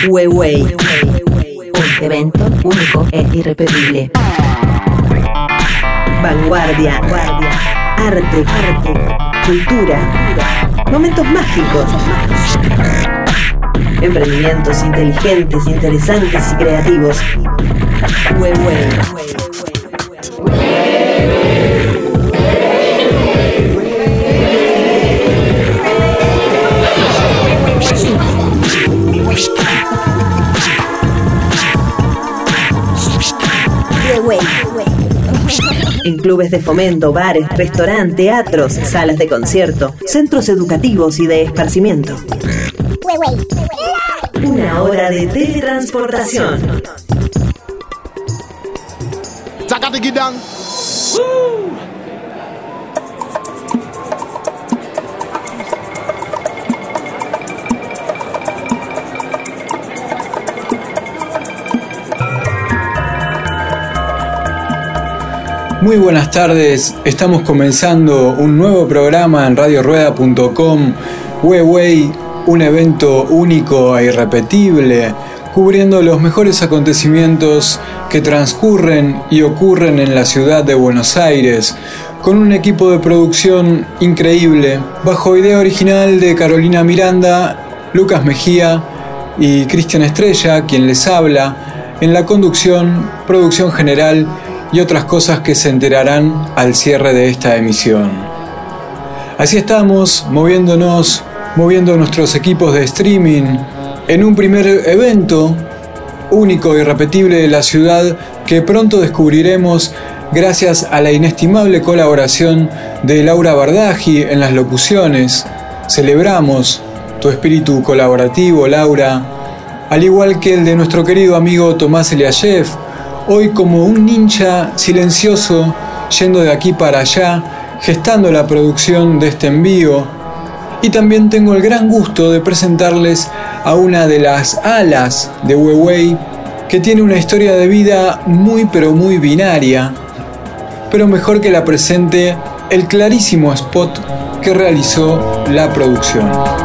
Huawei. Un evento único e irrepetible. Vanguardia, arte, cultura, momentos mágicos, emprendimientos inteligentes, interesantes y creativos. Huawei. En clubes de fomento, bares, restaurantes, teatros, salas de concierto, centros educativos y de esparcimiento. Una hora de teletransportación. Muy buenas tardes, estamos comenzando un nuevo programa en radiorueda.com, Huawei, un evento único e irrepetible, cubriendo los mejores acontecimientos que transcurren y ocurren en la ciudad de Buenos Aires, con un equipo de producción increíble, bajo idea original de Carolina Miranda, Lucas Mejía y Cristian Estrella, quien les habla, en la conducción, producción general y otras cosas que se enterarán al cierre de esta emisión. Así estamos, moviendo nuestros equipos de streaming en un primer evento único e irrepetible de la ciudad que pronto descubriremos gracias a la inestimable colaboración de Laura Bardaghi en las locuciones. Celebramos tu espíritu colaborativo, Laura, al igual que el de nuestro querido amigo Tomás Eliashev, hoy como un ninja silencioso, yendo de aquí para allá, gestando la producción de este envío. Y también tengo el gran gusto de presentarles a una de las alas de Huawei, que tiene una historia de vida muy pero muy binaria, pero mejor que la presente el clarísimo spot que realizó la producción.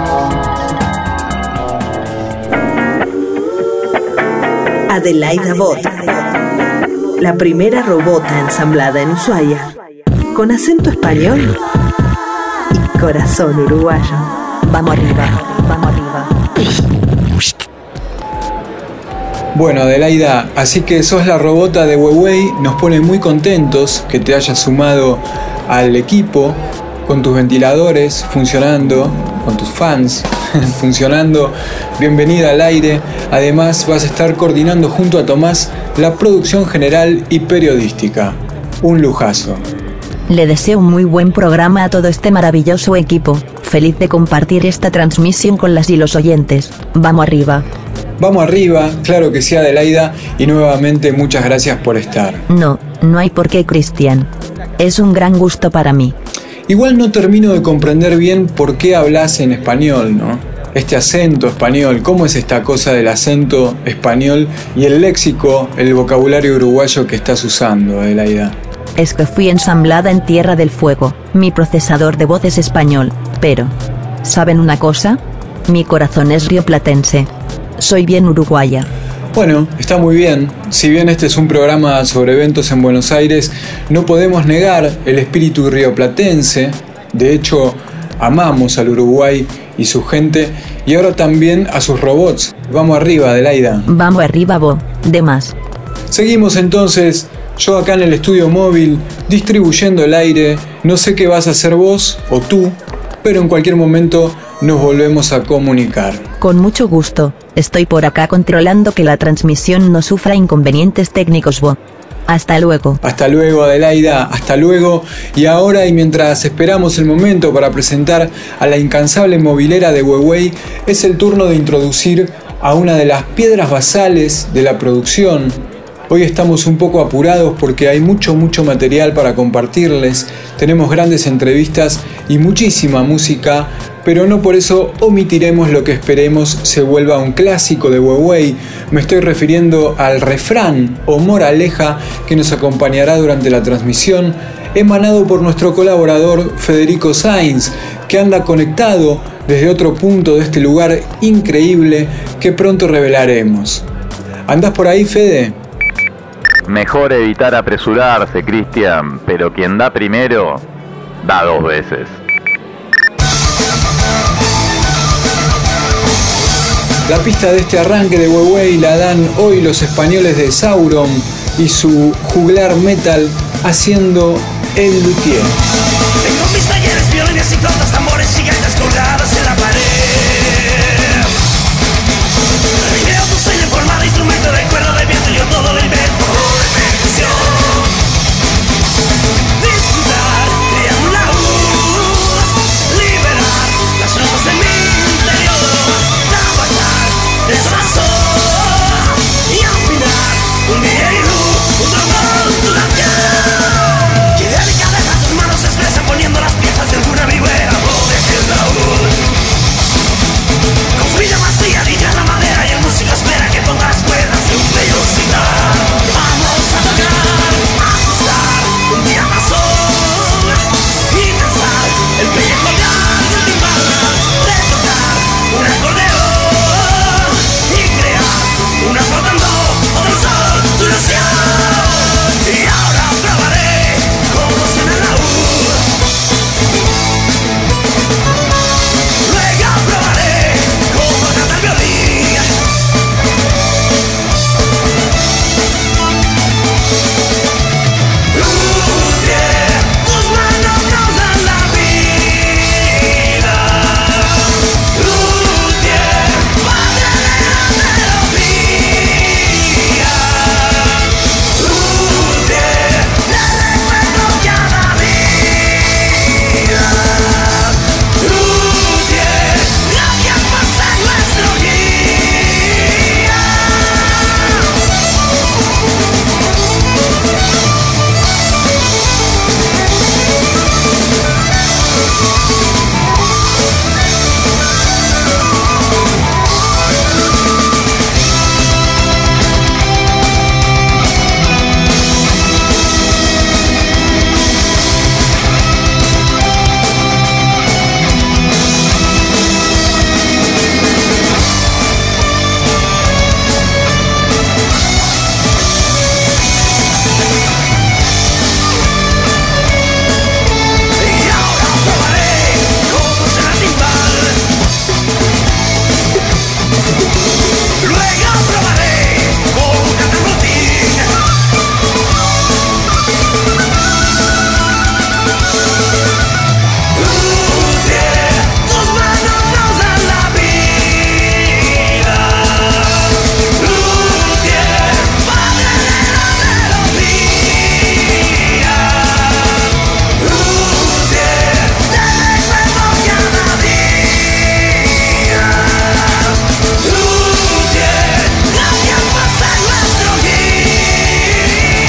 Adelaida Bot, la primera robota ensamblada en Ushuaia, con acento español y corazón uruguayo. Vamos arriba, vamos arriba. Bueno, Adelaida, así que sos la robota de Huawei, nos pone muy contentos que te hayas sumado al equipo, con tus ventiladores funcionando, con tus fans funcionando. Bienvenida al aire. Además vas a estar coordinando junto a Tomás la producción general y periodística. Un lujazo. Le deseo un muy buen programa a todo este maravilloso equipo. Feliz de compartir esta transmisión con las y los oyentes. Vamos arriba. Vamos arriba, claro que sí, Adelaida, y nuevamente muchas gracias por estar. No hay por qué, Cristian. Es un gran gusto para mí. Igual no termino de comprender bien por qué hablas en español, ¿no? Este acento español, ¿cómo es esta cosa del acento español y el léxico, el vocabulario uruguayo que estás usando, Adelaida? Es que fui ensamblada en Tierra del Fuego, mi procesador de voz es español, pero ¿saben una cosa? Mi corazón es rioplatense. Soy bien uruguaya. Bueno, está muy bien. Si bien este es un programa sobre eventos en Buenos Aires, no podemos negar el espíritu rioplatense. De hecho, amamos al Uruguay y su gente, y ahora también a sus robots. Vamos arriba, Adelaida. Vamos arriba, vos. De más. Seguimos entonces, yo acá en el estudio móvil, distribuyendo el aire. No sé qué vas a hacer vos o tú, pero en cualquier momento nos volvemos a comunicar. Con mucho gusto. Estoy por acá controlando que la transmisión no sufra inconvenientes técnicos, vos. Hasta luego. Hasta luego, Adelaida, hasta luego. Y ahora, y mientras esperamos el momento para presentar a la incansable movilera de Huawei, es el turno de introducir a una de las piedras basales de la producción. Hoy estamos un poco apurados porque hay mucho material para compartirles. Tenemos grandes entrevistas y muchísima música, pero no por eso omitiremos lo que esperemos se vuelva un clásico de Huawei. Me estoy refiriendo al refrán o moraleja que nos acompañará durante la transmisión, emanado por nuestro colaborador Federico Sainz, que anda conectado desde otro punto de este lugar increíble que pronto revelaremos. ¿Andás por ahí, Fede? Mejor evitar apresurarse, Cristian, pero quien da primero, da 2 veces. La pista de este arranque de Huehue la dan hoy los españoles de Sauron y su juglar metal haciendo El Luthier. Tengo mis talleres, violines y flautas, tambores gigantes colgadas en la pared. Veo tu sueño en forma de instrumento de cuerda de viento, yo todo lo invento. Disfrutar, crear un laúd, liberar las notas de mi interior, trabajar, desazón y al final un día y un trombón, tu canción. Qué delicadeza tus manos se expresan poniendo las piezas de alguna vihuela de el laúd. Con fría masía, DJ la madera y el músico espera que ponga las cuerdas de un bello citar. Vamos a tocar, a ajustar, un día pasó y pensar el pellejo del timbal, de tocar un acordeón y crear una flotando o del sol tu ilusión. Y ahora probaré cómo suena el laúd. Luego probaré cómo canta el violín. Luthier, tus manos nos dan la vida. Luthier, padre de la melodía. Luthier, te recuerdo cada día. Luthier, gracias por ser nuestro guía. Y ahora probaré cómo suena el timbal. Luego probaré cómo canta el botín. Luthier, tus manos nos dan la vida. Luthier, padre de la melodía. Luthier, te recuerdo cada día. Luthier, gracias por ser nuestro guía.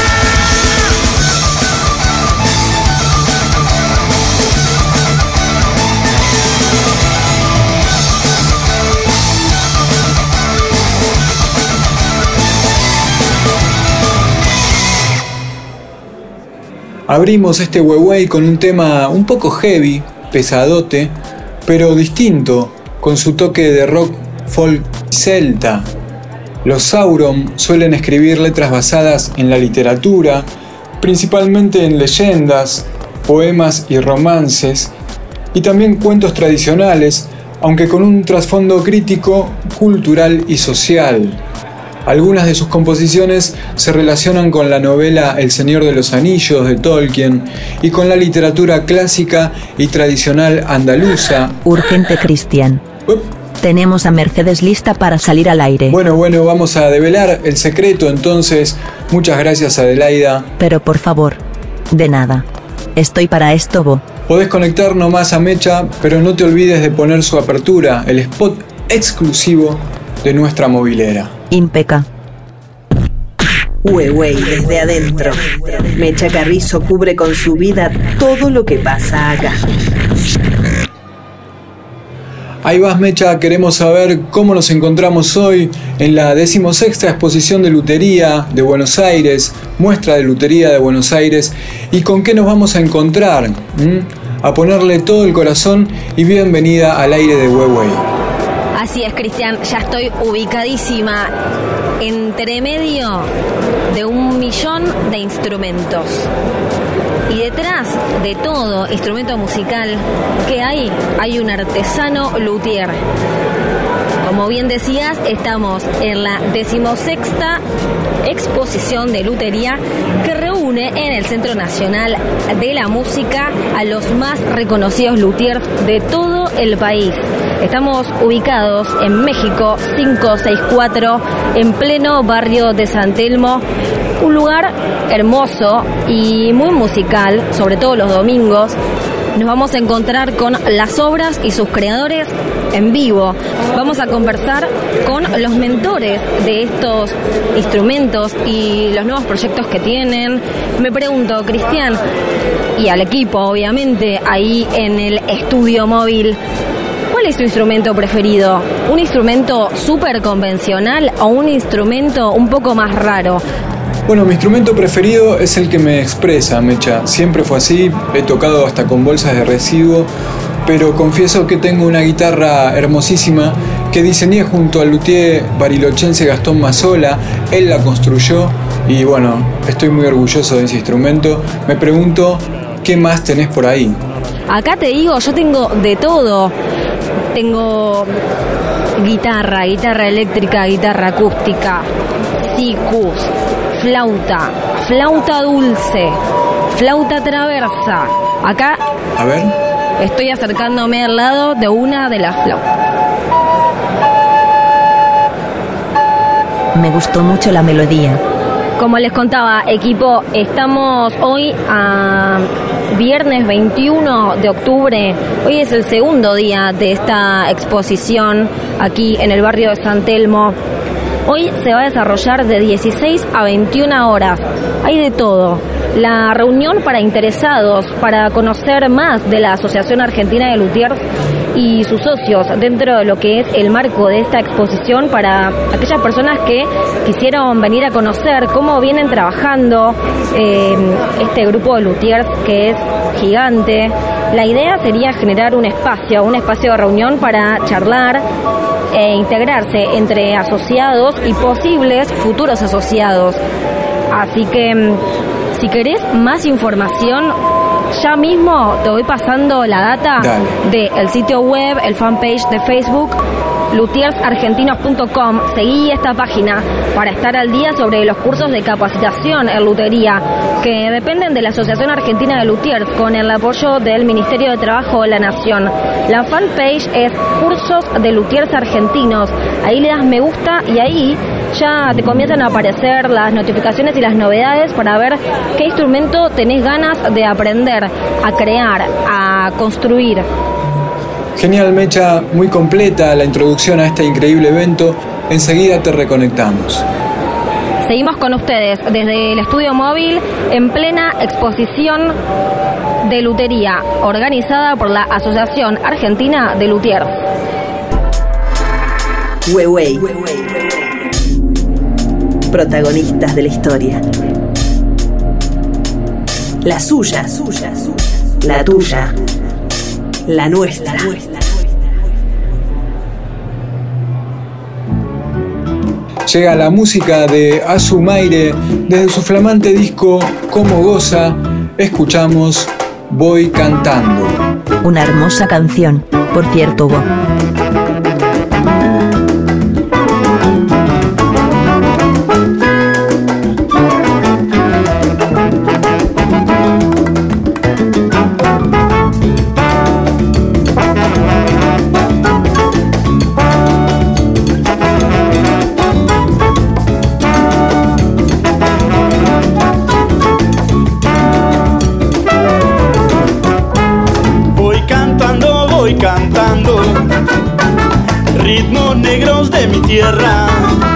Abrimos este Huehue con un tema un poco heavy, pesadote, pero distinto, con su toque de rock folk celta. Los Sauron suelen escribir letras basadas en la literatura, principalmente en leyendas, poemas y romances, y también cuentos tradicionales, aunque con un trasfondo crítico, cultural y social. Algunas de sus composiciones se relacionan con la novela El Señor de los Anillos de Tolkien y con la literatura clásica y tradicional andaluza. Urgente, Cristian. Tenemos a Mercedes lista para salir al aire. Bueno, vamos a develar el secreto entonces. Muchas gracias, Adelaida. Pero por favor, de nada. Estoy para esto, Bo. Podés conectar nomás a Mecha, pero no te olvides de poner su apertura, el spot exclusivo de nuestra movilera. Impeca. Huehue desde adentro. Mecha Carrizo cubre con su vida todo lo que pasa acá. Ahí vas, Mecha, queremos saber cómo nos encontramos hoy en la 16ª exposición de lutería de Buenos Aires, muestra de lutería de Buenos Aires, y con qué nos vamos a encontrar. A ponerle todo el corazón y bienvenida al aire de Huehue. Así es, Cristian, ya estoy ubicadísima entre medio de 1.000.000 de instrumentos. Y detrás de todo instrumento musical que hay un artesano luthier. Como bien decías, estamos en la 16ª exposición de lutería que reúne en el Centro Nacional de la Música a los más reconocidos luthiers de todo el país. Estamos ubicados en México 564, en pleno barrio de San Telmo. Un lugar hermoso y muy musical, sobre todo los domingos. Nos vamos a encontrar con las obras y sus creadores en vivo. Vamos a conversar con los mentores de estos instrumentos y los nuevos proyectos que tienen. Me pregunto, Cristian, y al equipo, obviamente, ahí en el estudio móvil, ¿cuál es tu instrumento preferido? ¿Un instrumento súper convencional o un instrumento un poco más raro? Bueno, mi instrumento preferido es el que me expresa, Mecha. Siempre fue así, he tocado hasta con bolsas de residuo, pero confieso que tengo una guitarra hermosísima que diseñé junto al luthier barilochense Gastón Mazzola. Él la construyó y bueno, estoy muy orgulloso de ese instrumento. Me pregunto, ¿qué más tenés por ahí? Acá te digo, yo tengo de todo. Tengo guitarra eléctrica, guitarra acústica, sikus, flauta dulce, flauta traversa. Acá, a ver, estoy acercándome al lado de una de las flautas. Me gustó mucho la melodía. Como les contaba, equipo, estamos hoy a viernes 21 de octubre. Hoy es el segundo día de esta exposición aquí en el barrio de San Telmo. Hoy se va a desarrollar de 16 a 21 horas. Hay de todo. La reunión para interesados, para conocer más de la Asociación Argentina de Luthiers y sus socios dentro de lo que es el marco de esta exposición, para aquellas personas que quisieron venir a conocer cómo vienen trabajando este grupo de luthiers que es gigante. La idea sería generar un espacio de reunión para charlar e integrarse entre asociados y posibles futuros asociados. Así que si querés más información, ya mismo te voy pasando la data del sitio web, el fanpage de Facebook, luthiersargentinos.com. Seguí esta página para estar al día sobre los cursos de capacitación en lutería que dependen de la Asociación Argentina de Luthiers con el apoyo del Ministerio de Trabajo de la Nación. La fanpage es Cursos de Luthiers Argentinos. Ahí le das me gusta y ahí ya te comienzan a aparecer las notificaciones y las novedades para ver qué instrumento tenés ganas de aprender, a crear, a construir. Genial, Mecha, muy completa la introducción a este increíble evento. Enseguida te reconectamos. Seguimos con ustedes desde el estudio móvil en plena exposición de lutería organizada por la Asociación Argentina de Luthiers. Huehue. Protagonistas de la historia. La suya, la tuya, la nuestra. Llega la música de Azumaire desde su flamante disco Cómo Goza. Escuchamos Voy Cantando. Una hermosa canción, por cierto, Hugo. Ritmos negros de mi tierra.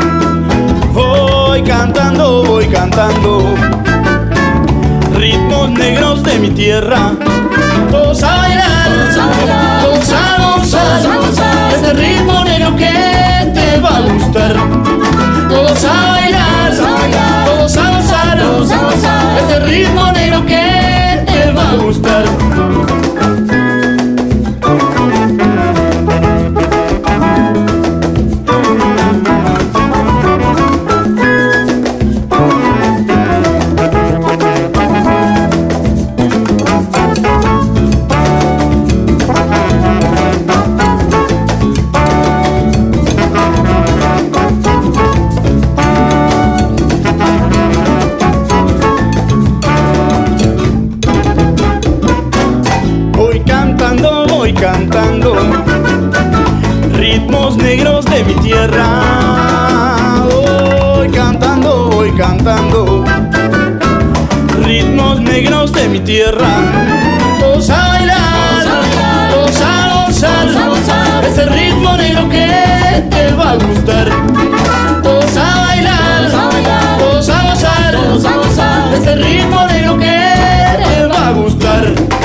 Voy cantando ritmos negros de mi tierra. Todos a bailar, todos a gozar este ritmo negro que te va a gustar. Todos a bailar, todos a gozar este ritmo negro que te va a gustar. ritmos negros de mi tierra. Voy cantando, ritmos negros de mi tierra. Todos a bailar, todos a gozar, ese ritmo negro que te va a gustar. Todos a bailar, todos a gozar, ese ritmo negro que te va a gustar.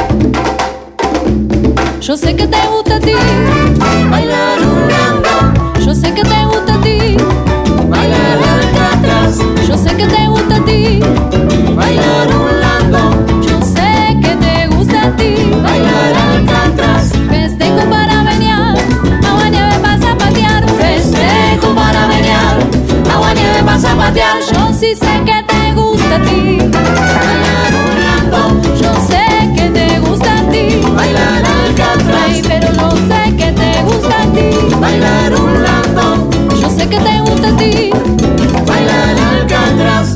Yo sé que te gusta a ti bailar un rango. Yo sé que te gusta a ti bailar alcatraz. Yo sé que te gusta a ti bailar un lango. Yo sé que te gusta a ti bailar alcatraz. Festejo para menear, agua nieve vas a patear. Festejo para menear, agua nieve vas a patear. Yo sí sé que te gusta a ti bailar un lango. Yo sé que te gusta a ti bailar alcatraz. Ay, pero no sé que te gusta a ti bailar un lango. Yo sé que te gusta a ti bailar alcatraz.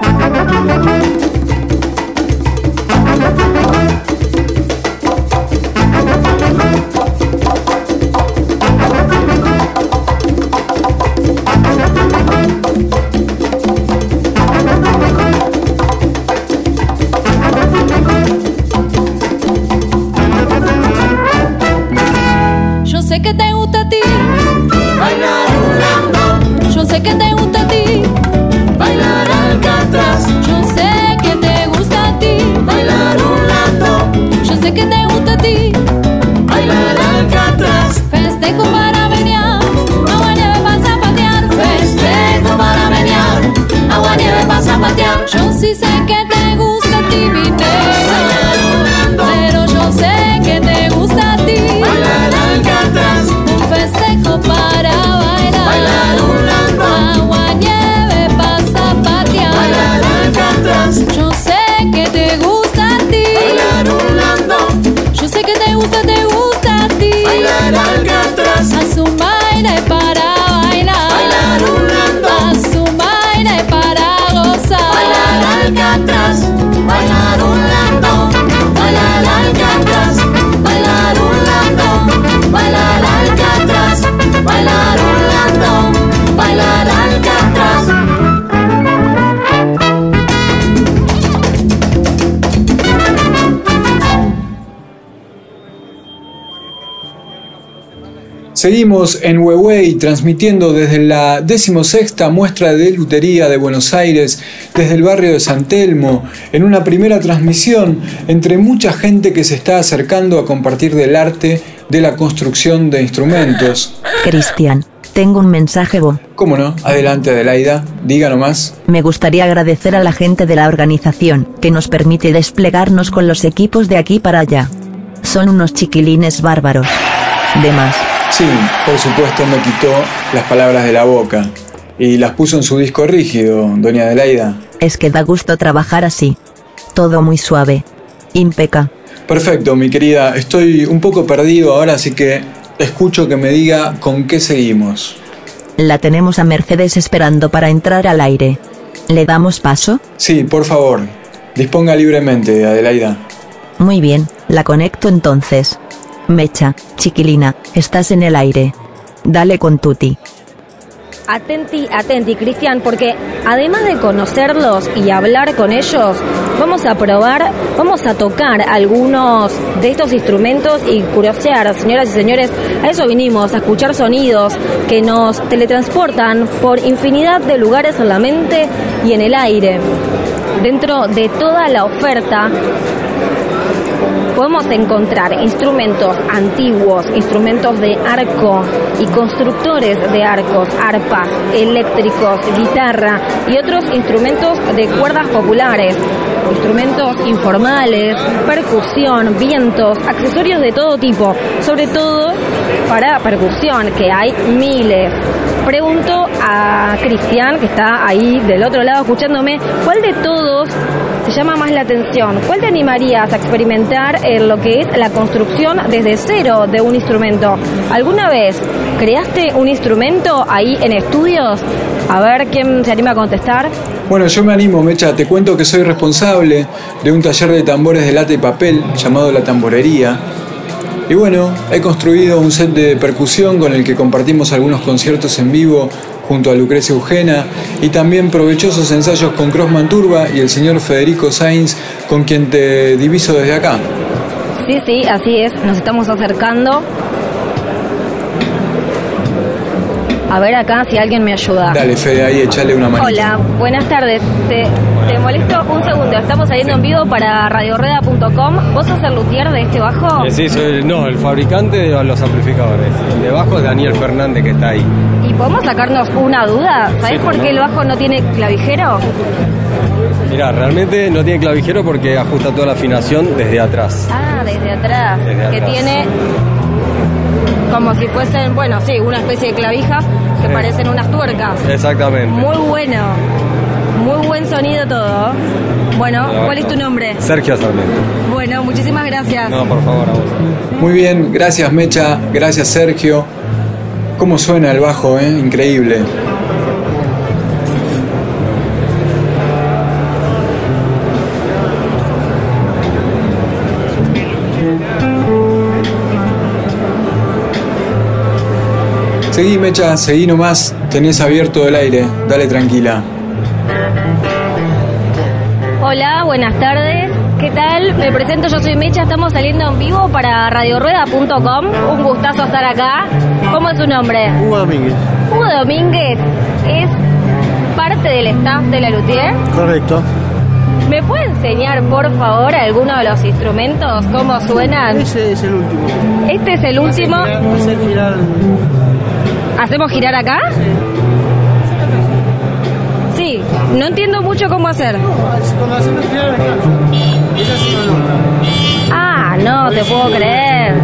Yo sé que te gusta a ti bailar un rango. Yo sé que te gusta a ti bailar alcatraz. Yo sé que te gusta a ti bailar un lango. Yo sé que te gusta a ti bailar alcatraz. Festejo para menear, agua nieve vas a patear. Festejo para menear, agua nieve vas a patear. Yo sí sé que te gusta a ti mi negra, pero yo sé que te gusta a ti bailar alcatraz. Un festejo para bailar un lango. Agua nieve vas a patear. Bailar alcatraz. Yo sé que te gusta a ti bailar un lango. Yo sé que te gusta a ti bailar alcatraz. A su baile para bailar un lango. A su baile para gozar. Bailar alcatraz. Bailar un lango. Bailar alcatraz. Bailar un lango. Bailar alcatraz. Bailar un lango. Bailar alcatraz. Seguimos en Huehue transmitiendo desde la 16ª muestra de lutería de Buenos Aires, desde el barrio de San Telmo, en una primera transmisión entre mucha gente que se está acercando a compartir del arte de la construcción de instrumentos. Cristian, tengo un mensaje. ¿Cómo no? Adelante, Adelaida, diga nomás. Me gustaría agradecer a la gente de la organización que nos permite desplegarnos con los equipos de aquí para allá. Son unos chiquilines bárbaros. De más. Sí, por supuesto me quitó las palabras de la boca y las puso en su disco rígido, doña Adelaida. Es que da gusto trabajar así. Todo muy suave. Impeca. Perfecto, mi querida. Estoy un poco perdido ahora, así que escucho que me diga con qué seguimos. La tenemos a Mercedes esperando para entrar al aire. ¿Le damos paso? Sí, por favor. Disponga libremente, Adelaida. Muy bien, la conecto entonces. Mecha, chiquilina, estás en el aire. Dale con tutti. Atenti, Cristian, porque además de conocerlos y hablar con ellos, vamos a tocar algunos de estos instrumentos y curiosear, señoras y señores. A eso vinimos, a escuchar sonidos que nos teletransportan por infinidad de lugares en la mente y en el aire. Dentro de toda la oferta podemos encontrar instrumentos antiguos, instrumentos de arco y constructores de arcos, arpas, eléctricos, guitarra y otros instrumentos de cuerdas populares, instrumentos informales, percusión, vientos, accesorios de todo tipo, sobre todo para percusión, que hay miles. Pregunto a Cristian, que está ahí del otro lado escuchándome, ¿cuál de todos te llama más la atención? ¿Cuál te animarías a experimentar en lo que es la construcción desde cero de un instrumento? ¿Alguna vez creaste un instrumento ahí en estudios? A ver, ¿quién se anima a contestar? Bueno, yo me animo, Mecha. Te cuento que soy responsable de un taller de tambores de lata y papel llamado La Tamborería. Y bueno, he construido un set de percusión con el que compartimos algunos conciertos en vivo junto a Lucrecia Eugena y también provechosos ensayos con Crossman Turba y el señor Federico Sainz, con quien te diviso desde acá. Sí, así es, nos estamos acercando. A ver acá si alguien me ayuda. Dale, Fede, ahí échale una manita. Hola, buenas tardes. Te molesto un segundo. Estamos saliendo en vivo para radiorueda.com. ¿Vos sos el luthier de este bajo? Sí, soy el fabricante de los amplificadores. El de bajo es Daniel Fernández, que está ahí. ¿Y podemos sacarnos una duda? ¿Sabés por qué el bajo no tiene clavijero? Mirá, realmente no tiene clavijero porque ajusta toda la afinación desde atrás. Ah, desde atrás. Desde que atrás. Tiene como si fuesen, bueno, sí, una especie de clavijas que parecen unas tuercas. Exactamente. Muy bueno. Muy buen sonido todo. Bueno, ¿cuál es tu nombre? Sergio Sarmiento. Bueno, muchísimas gracias. No, por favor, a vos. Muy bien, gracias Mecha, gracias Sergio. ¿Cómo suena el bajo, Increíble. Seguí, Mecha, seguí nomás, tenés abierto el aire, dale tranquila. Hola, buenas tardes. ¿Qué tal? Me presento, yo soy Mecha, estamos saliendo en vivo para radiorueda.com. Un gustazo estar acá. ¿Cómo es su nombre? Hugo Domínguez. Hugo Domínguez es parte del staff de la luthier. Correcto. ¿Me puede enseñar, por favor, alguno de los instrumentos? ¿Cómo suenan? Ese es el último. Este es el último. Hacer girar. ¿Hacemos girar acá? Sí, no entiendo mucho cómo hacer. Cuando hacemos girar acá. Esa sí no nota. Ah, no te puedo creer.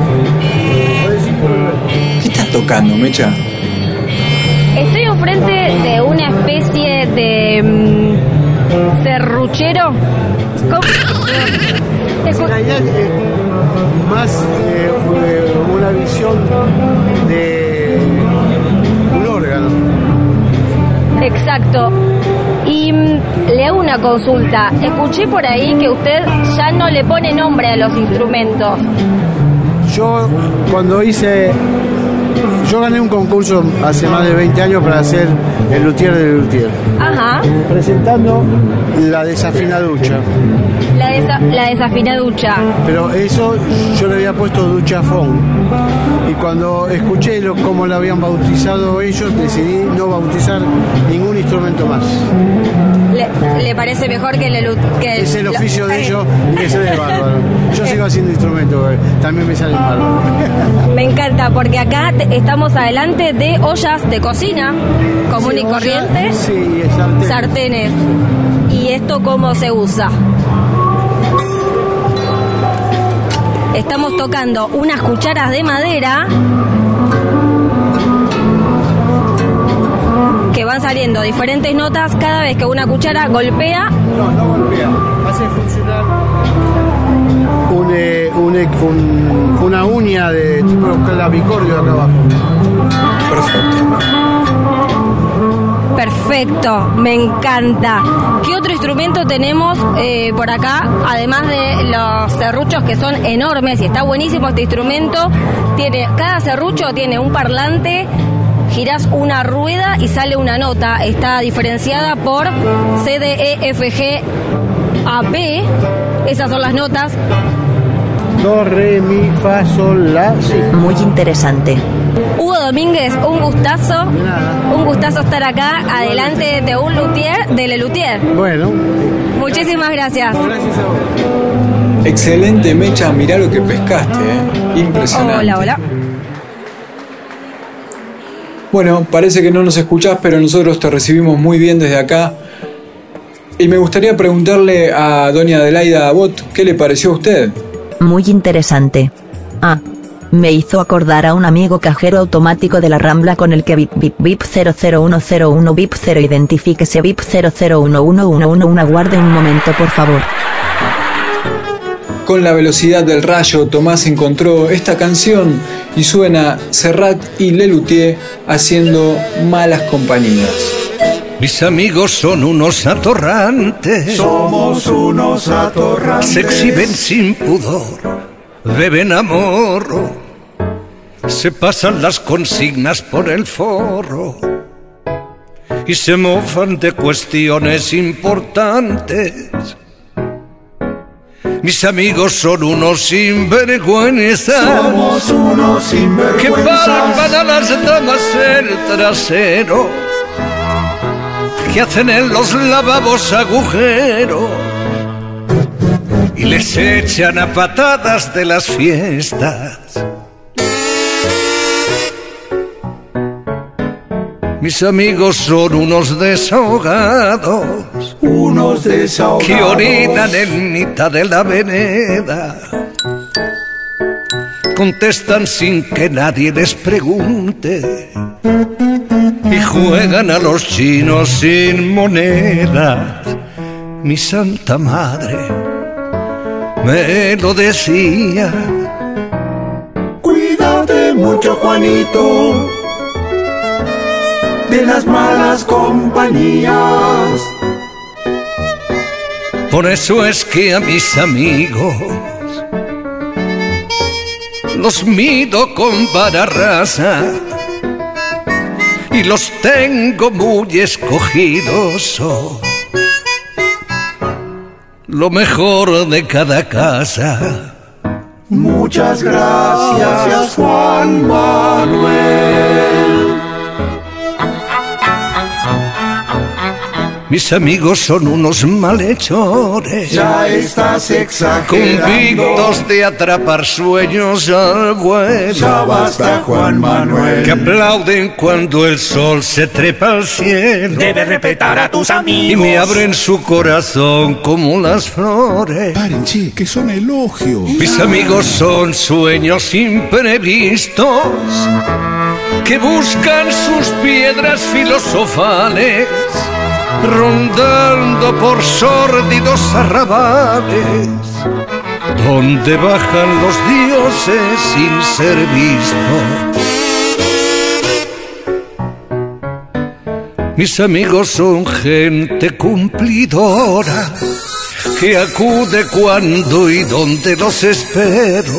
¿Qué estás tocando, Mecha? Estoy enfrente de una especie de serruchero. ¿Cómo? En realidad es más una visión de un órgano. Exacto. Y le hago una consulta. Escuché por ahí que usted ya no le pone nombre a los instrumentos. Yo gané un concurso hace más de 20 años para ser el luthier del luthier. Ajá. Presentando la desafinaducha. La desafinaducha. Pero eso yo le había puesto duchafón. Y cuando escuché cómo lo habían bautizado ellos, decidí no bautizar ningún instrumento más. ¿Le parece mejor que es el oficio de ellos y que se ve bárbaro. Yo sigo haciendo instrumentos, también me salen bárbaros. Me encanta porque acá estamos adelante de ollas de cocina común y corriente. Sí, sartenes. ¿Y esto cómo se usa? Estamos tocando unas cucharas de madera que van saliendo diferentes notas cada vez que una cuchara golpea. No golpea, hace funcionar una uña de tipo clavicordio acá abajo. Perfecto, me encanta. ¿Qué otro instrumento tenemos por acá? Además de los serruchos que son enormes y está buenísimo este instrumento. Cada serrucho tiene un parlante, girás una rueda y sale una nota. Está diferenciada por C, D, E, F, G, A, B. Esas son las notas. Do, re, mi, fa, sol, la, si. Muy interesante. Hugo Domínguez, un gustazo estar acá, adelante de un luthier, de Le Luthier. Bueno. Muchísimas gracias. Gracias a vos. Excelente, Mecha, mirá lo que pescaste, Impresionante. Hola. Bueno, parece que no nos escuchás, pero nosotros te recibimos muy bien desde acá. Y me gustaría preguntarle a doña Adelaida Abot, ¿qué le pareció a usted? Muy interesante. Me hizo acordar a un amigo cajero automático de la Rambla con el que VIP 00101 VIP 0 identifíquese VIP 001111. Aguarde un momento, por favor. Con la velocidad del rayo, Tomás encontró esta canción y suena Serrat y Le Luthier haciendo Malas Compañías. Mis amigos son unos atorrantes. Somos unos atorrantes. Se exhiben sin pudor. beben a morro, se pasan las consignas por el forro y se mofan de cuestiones importantes. Mis amigos son unos sinvergüenzas. Somos unos sinvergüenzas que palpan a las damas el trasero, que hacen en los lavabos agujeros y les echan a patadas de las fiestas. Mis amigos son unos desahogados, que orinan en mitad de la vereda, contestan sin que nadie les pregunte y juegan a los chinos sin monedas. Mi santa madre me lo decía. Cuídate mucho, Juanito, de las malas compañías. Por eso es que a mis amigos los mido con vara rasa y los tengo muy escogidos. Oh, lo mejor de cada casa. Muchas gracias, Juan Manuel. Mis amigos son unos malhechores, ya estás exagerando, convictos de atrapar sueños al vuelo. Ya basta, Juan Manuel, que aplauden cuando el sol se trepa al cielo. Debes respetar a tus amigos y me abren su corazón como las flores. Paren, che, que son elogios. Mis amigos son sueños imprevistos que buscan sus piedras filosofales, rondando por sórdidos arrabales, donde bajan los dioses sin ser vistos. Mis amigos son gente cumplidora que acude cuando y donde los espero.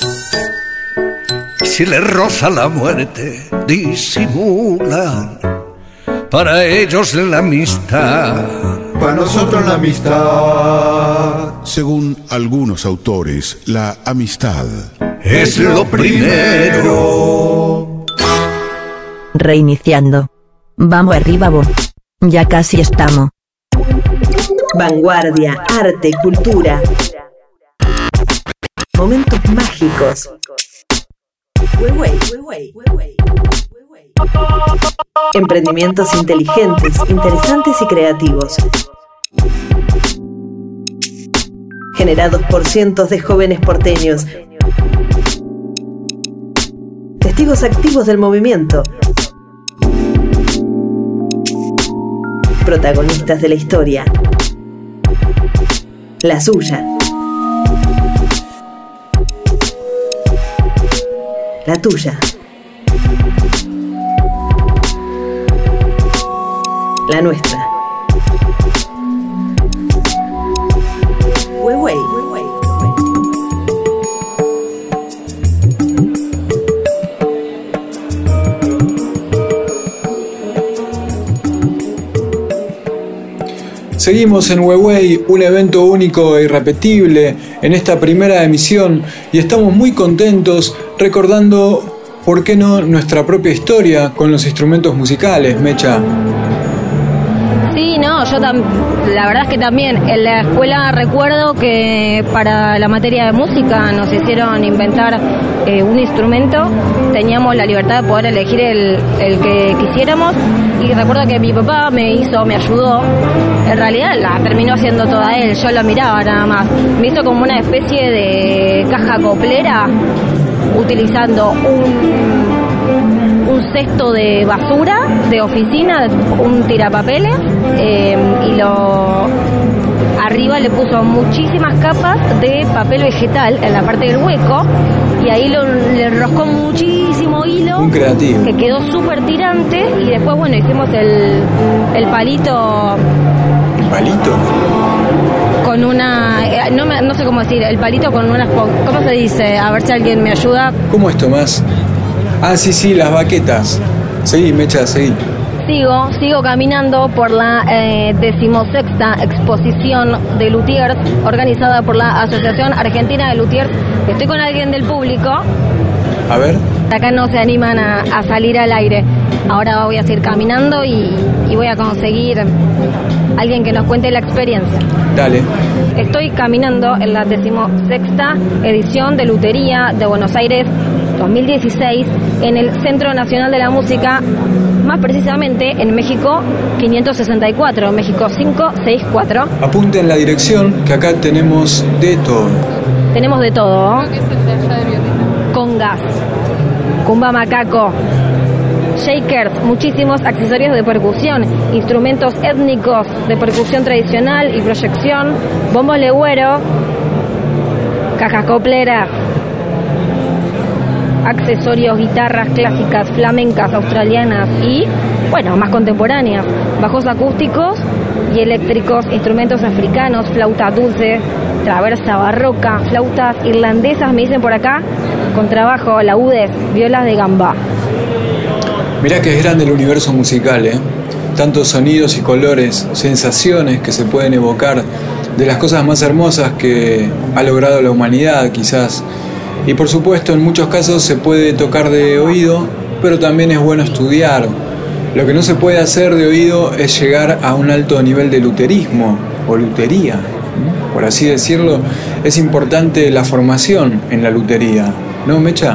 Si les roza la muerte, disimulan. Para ellos la amistad, para nosotros la amistad. Según algunos autores, la amistad es lo primero. Reiniciando. Vamos arriba, vos. Ya casi estamos. Vanguardia, arte, cultura. Momentos mágicos. Emprendimientos inteligentes, interesantes y creativos. Generados por cientos de jóvenes porteños. Testigos activos del movimiento. Protagonistas de la historia. La suya. La tuya. La nuestra. Seguimos en Huehue, un evento único e irrepetible en esta primera emisión, y estamos muy contentos recordando, ¿por qué no?, nuestra propia historia con los instrumentos musicales, Mecha. Sí, no, yo la verdad es que también en la escuela recuerdo que para la materia de música nos hicieron inventar un instrumento, teníamos la libertad de poder elegir el que quisiéramos, y recuerdo que mi papá me ayudó, en realidad la terminó haciendo toda él, yo lo miraba nada más, me hizo como una especie de caja coplera utilizando un cesto de basura de oficina, un tirapapeles, y arriba le puso muchísimas capas de papel vegetal en la parte del hueco, y ahí le enroscó muchísimo hilo, un creativo, que quedó súper tirante, y después bueno, hicimos el palito. ¿El palito? con una... no sé cómo decir, el palito con unas... ¿Cómo se dice? A ver si alguien me ayuda. ¿Cómo es, Tomás? Ah, sí, las baquetas. Seguí, Mecha, seguí. Sigo caminando por la 16ª exposición de luthiers organizada por la Asociación Argentina de Luthiers. Estoy con alguien del público. A ver. Acá no se animan a salir al aire. Ahora voy a seguir caminando y voy a conseguir alguien que nos cuente la experiencia. Dale. Estoy caminando en la 16ª edición de Lutería de Buenos Aires 2016 en el Centro Nacional de la Música, más precisamente en México 564, México 564. Apunten la dirección, que acá tenemos de todo. Tenemos de todo. Congas, cumba macaco, shakers, muchísimos accesorios de percusión, instrumentos étnicos de percusión tradicional y proyección, bombos legüero, cajas copleras, accesorios, guitarras clásicas, flamencas, australianas y, bueno, más contemporáneas, bajos acústicos y eléctricos, instrumentos africanos, flauta dulce, traversa barroca, flautas irlandesas, me dicen por acá, contrabajo, laúdes, violas de gamba. Mirá que es grande el universo musical, ¿eh? Tantos sonidos y colores, sensaciones que se pueden evocar de las cosas más hermosas que ha logrado la humanidad, quizás. Y por supuesto, en muchos casos se puede tocar de oído, pero también es bueno estudiar. Lo que no se puede hacer de oído es llegar a un alto nivel de luterismo o lutería, por así decirlo. Es importante la formación en la lutería, ¿no, Mecha?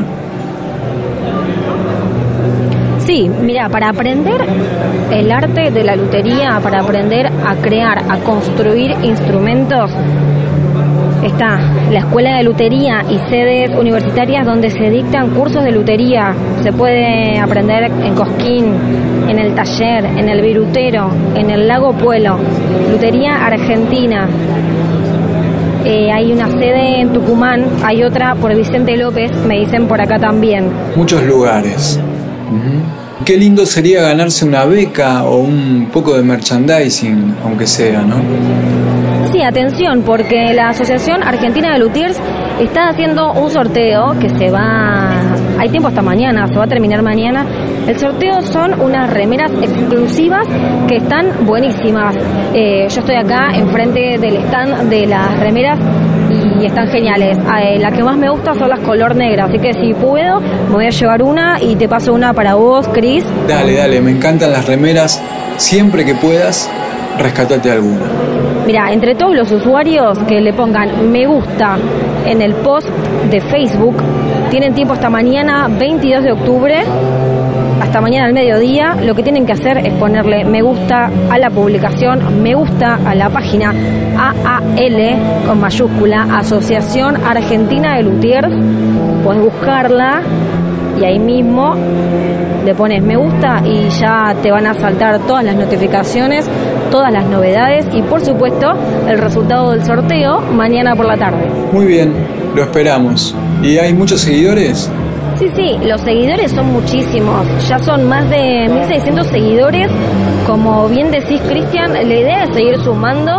Sí, mira, para aprender el arte de la lutería, para aprender a crear, a construir instrumentos, está la Escuela de Lutería y sedes universitarias donde se dictan cursos de lutería. Se puede aprender en Cosquín, en el Taller, en el Virutero, en el Lago Puelo. Lutería Argentina. Hay una sede en Tucumán, hay otra por Vicente López, me dicen por acá también. Muchos lugares. Qué lindo sería ganarse una beca o un poco de merchandising, aunque sea, ¿no? Sí, atención, porque la Asociación Argentina de Luthiers está haciendo un sorteo que se va... Hay tiempo hasta mañana, se va a terminar mañana. El sorteo son unas remeras exclusivas que están buenísimas. Yo estoy acá enfrente del stand de las remeras y están geniales. La que más me gusta son las color negras, así que si puedo me voy a llevar una y te paso una para vos, Cris. Dale, me encantan las remeras. Siempre que puedas, rescatate alguna. Mira, entre todos los usuarios que le pongan me gusta en el post de Facebook, tienen tiempo hasta mañana, 22 de octubre, hasta mañana al mediodía. Lo que tienen que hacer es ponerle me gusta a la publicación, me gusta a la página AAL con mayúscula, Asociación Argentina de Luthiers. Puedes buscarla y ahí mismo le pones me gusta y ya te van a saltar todas las notificaciones, todas las novedades y por supuesto el resultado del sorteo mañana por la tarde. Muy bien, lo esperamos. ¿Y hay muchos seguidores? Sí, los seguidores son muchísimos, ya son más de 1.600 seguidores, como bien decís, Cristian. La idea es seguir sumando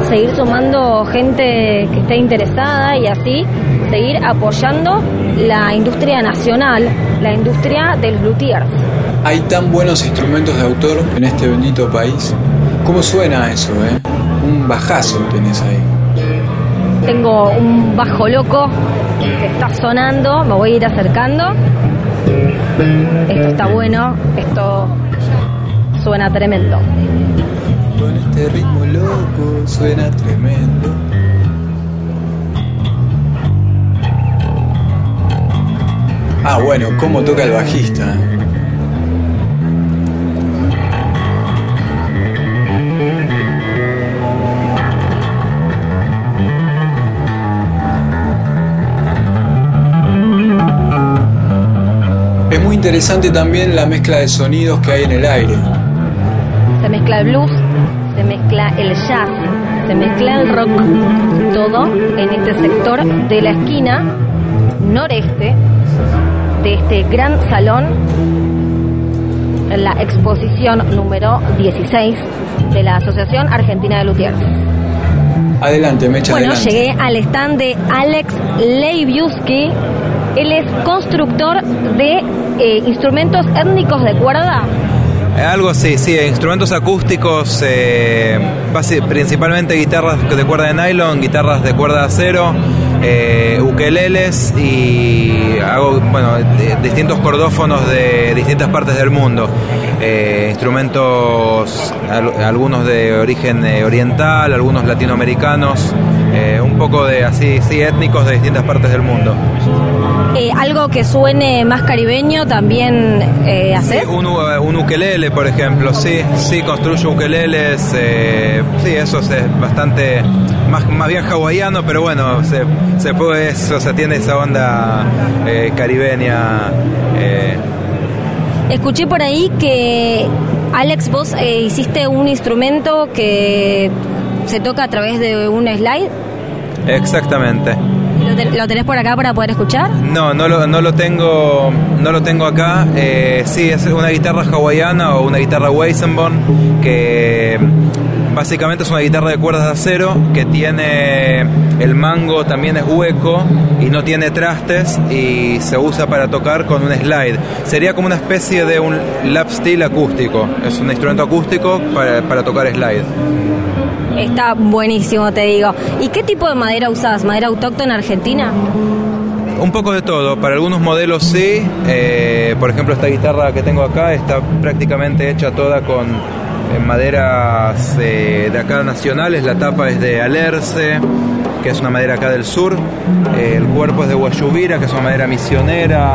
gente que esté interesada y así seguir apoyando la industria nacional, la industria de los luthiers. Hay tan buenos instrumentos de autor en este bendito país. ¿Cómo suena eso, Un bajazo tenés ahí. Tengo un bajo loco que está sonando, me voy a ir acercando. Esto está bueno, esto suena tremendo. Con este ritmo loco suena tremendo. Ah, bueno, cómo toca el bajista. Es muy interesante también la mezcla de sonidos que hay en el aire. Se mezcla el blues, se mezcla el jazz, se mezcla el rock, todo en este sector de la esquina noreste de este gran salón, en la exposición número 16 de la Asociación Argentina de Luthiers. Adelante, Mecha, Bueno, adelante. llegué al stand de Alex Leibiuski. Él es constructor de instrumentos étnicos de cuerda. Algo así, sí, instrumentos acústicos, principalmente guitarras de cuerda de nylon, guitarras de cuerda de acero, ukeleles y hago, distintos cordófonos de distintas partes del mundo. Instrumentos, algunos de origen oriental, algunos latinoamericanos, un poco de así, sí, étnicos de distintas partes del mundo. Algo que suene más caribeño también haces. Sí, un ukelele, por ejemplo, sí, construyo ukeleles, sí, eso es bastante más bien hawaiano, pero bueno, se puede, o sea, tiene esa onda caribeña. Escuché por ahí que Alex, vos hiciste un instrumento que se toca a través de un slide. Exactamente. ¿Lo tenés por acá para poder escuchar? No lo tengo acá. Sí, es una guitarra hawaiana o una guitarra Weissenborn, que básicamente es una guitarra de cuerdas de acero que tiene el mango, también es hueco y no tiene trastes y se usa para tocar con un slide. Sería como una especie de un lap steel acústico. Es un instrumento acústico para tocar slide. Está buenísimo, te digo. ¿Y qué tipo de madera usás? ¿Madera autóctona argentina? Un poco de todo. Para algunos modelos sí. Por ejemplo, esta guitarra que tengo acá está prácticamente hecha toda con maderas de acá nacionales. La tapa es de alerce, que es una madera acá del sur. El cuerpo es de guayubira, que es una madera misionera.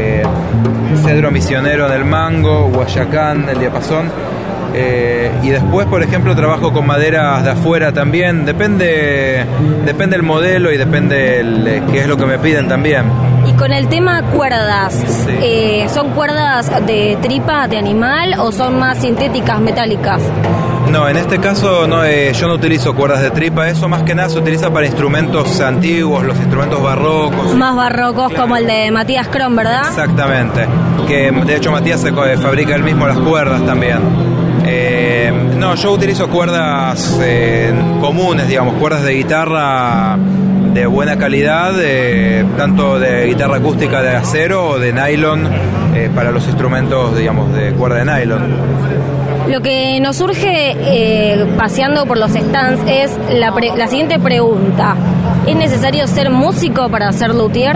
Cedro misionero en el mango, guayacán, el diapasón. Y después, por ejemplo, trabajo con maderas de afuera también. Depende el modelo y depende qué es lo que me piden también. Y con el tema cuerdas, sí. ¿Son cuerdas de tripa, de animal o son más sintéticas, metálicas? No, en este caso no, yo no utilizo cuerdas de tripa. Eso más que nada se utiliza para instrumentos antiguos, los instrumentos barrocos. Más barrocos, claro. Como el de Matías Kron, ¿verdad? Exactamente. Que de hecho Matías se fabrica él mismo las cuerdas también. No, yo utilizo cuerdas comunes, digamos, cuerdas de guitarra de buena calidad, tanto de guitarra acústica de acero o de nylon, para los instrumentos, digamos, de cuerda de nylon. Lo que nos surge paseando por los stands es la siguiente pregunta. ¿Es necesario ser músico para ser luthier?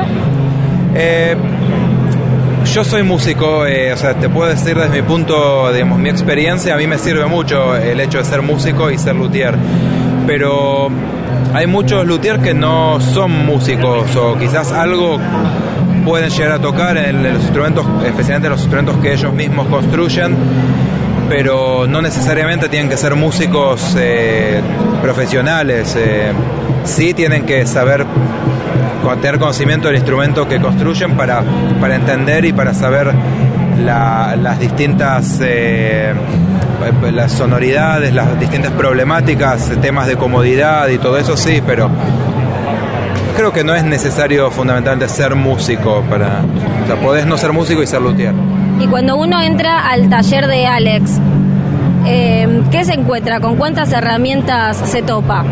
Yo soy músico, o sea, te puedo decir desde mi punto, digamos, mi experiencia, a mí me sirve mucho el hecho de ser músico y ser luthier. Pero hay muchos luthiers que no son músicos o quizás algo pueden llegar a tocar en los instrumentos, especialmente los instrumentos que ellos mismos construyen, pero no necesariamente tienen que ser músicos profesionales. Sí tienen que saber tener conocimiento del instrumento que construyen para entender y para saber las distintas las sonoridades, las distintas problemáticas, temas de comodidad y todo eso, sí, pero creo que no es necesario fundamentalmente ser músico o sea, podés no ser músico y ser luthier. Y cuando uno entra al taller de Alex, ¿qué se encuentra? ¿Con cuántas herramientas se topa?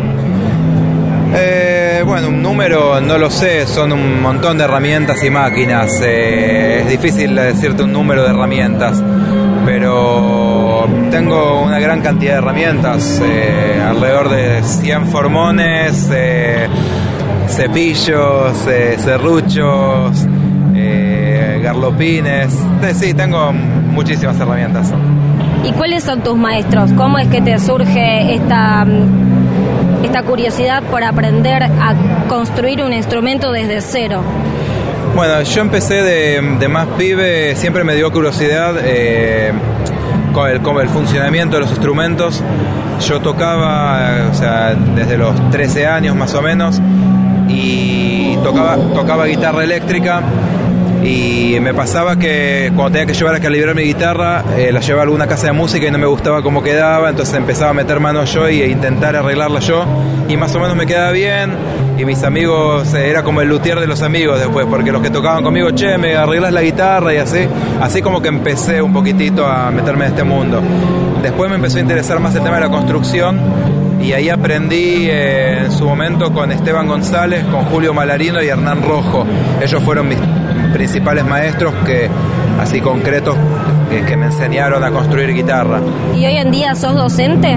Bueno, un número no lo sé, son un montón de herramientas y máquinas. Es difícil decirte un número de herramientas, pero tengo una gran cantidad de herramientas, alrededor de 100 formones, cepillos, serruchos, garlopines. Sí, tengo muchísimas herramientas. ¿Y cuáles son tus maestros? ¿Cómo es que te surge esta curiosidad por aprender a construir un instrumento desde cero? Bueno, yo empecé de más pibe, siempre me dio curiosidad con el funcionamiento de los instrumentos. Yo tocaba, o sea, desde los 13 años más o menos, y tocaba guitarra eléctrica. Y me pasaba que cuando tenía que llevar a calibrar mi guitarra, la llevaba a alguna casa de música y no me gustaba cómo quedaba, entonces empezaba a meter manos yo e intentar arreglarla yo, y más o menos me quedaba bien, y mis amigos, era como el luthier de los amigos después, porque los que tocaban conmigo, che, me arreglas la guitarra, y así como que empecé un poquitito a meterme en este mundo. Después me empezó a interesar más el tema de la construcción, y ahí aprendí en su momento con Esteban González, con Julio Malarino y Hernán Rojo. Ellos fueron mis principales maestros así concretos que me enseñaron a construir guitarra. ¿Y hoy en día sos docente?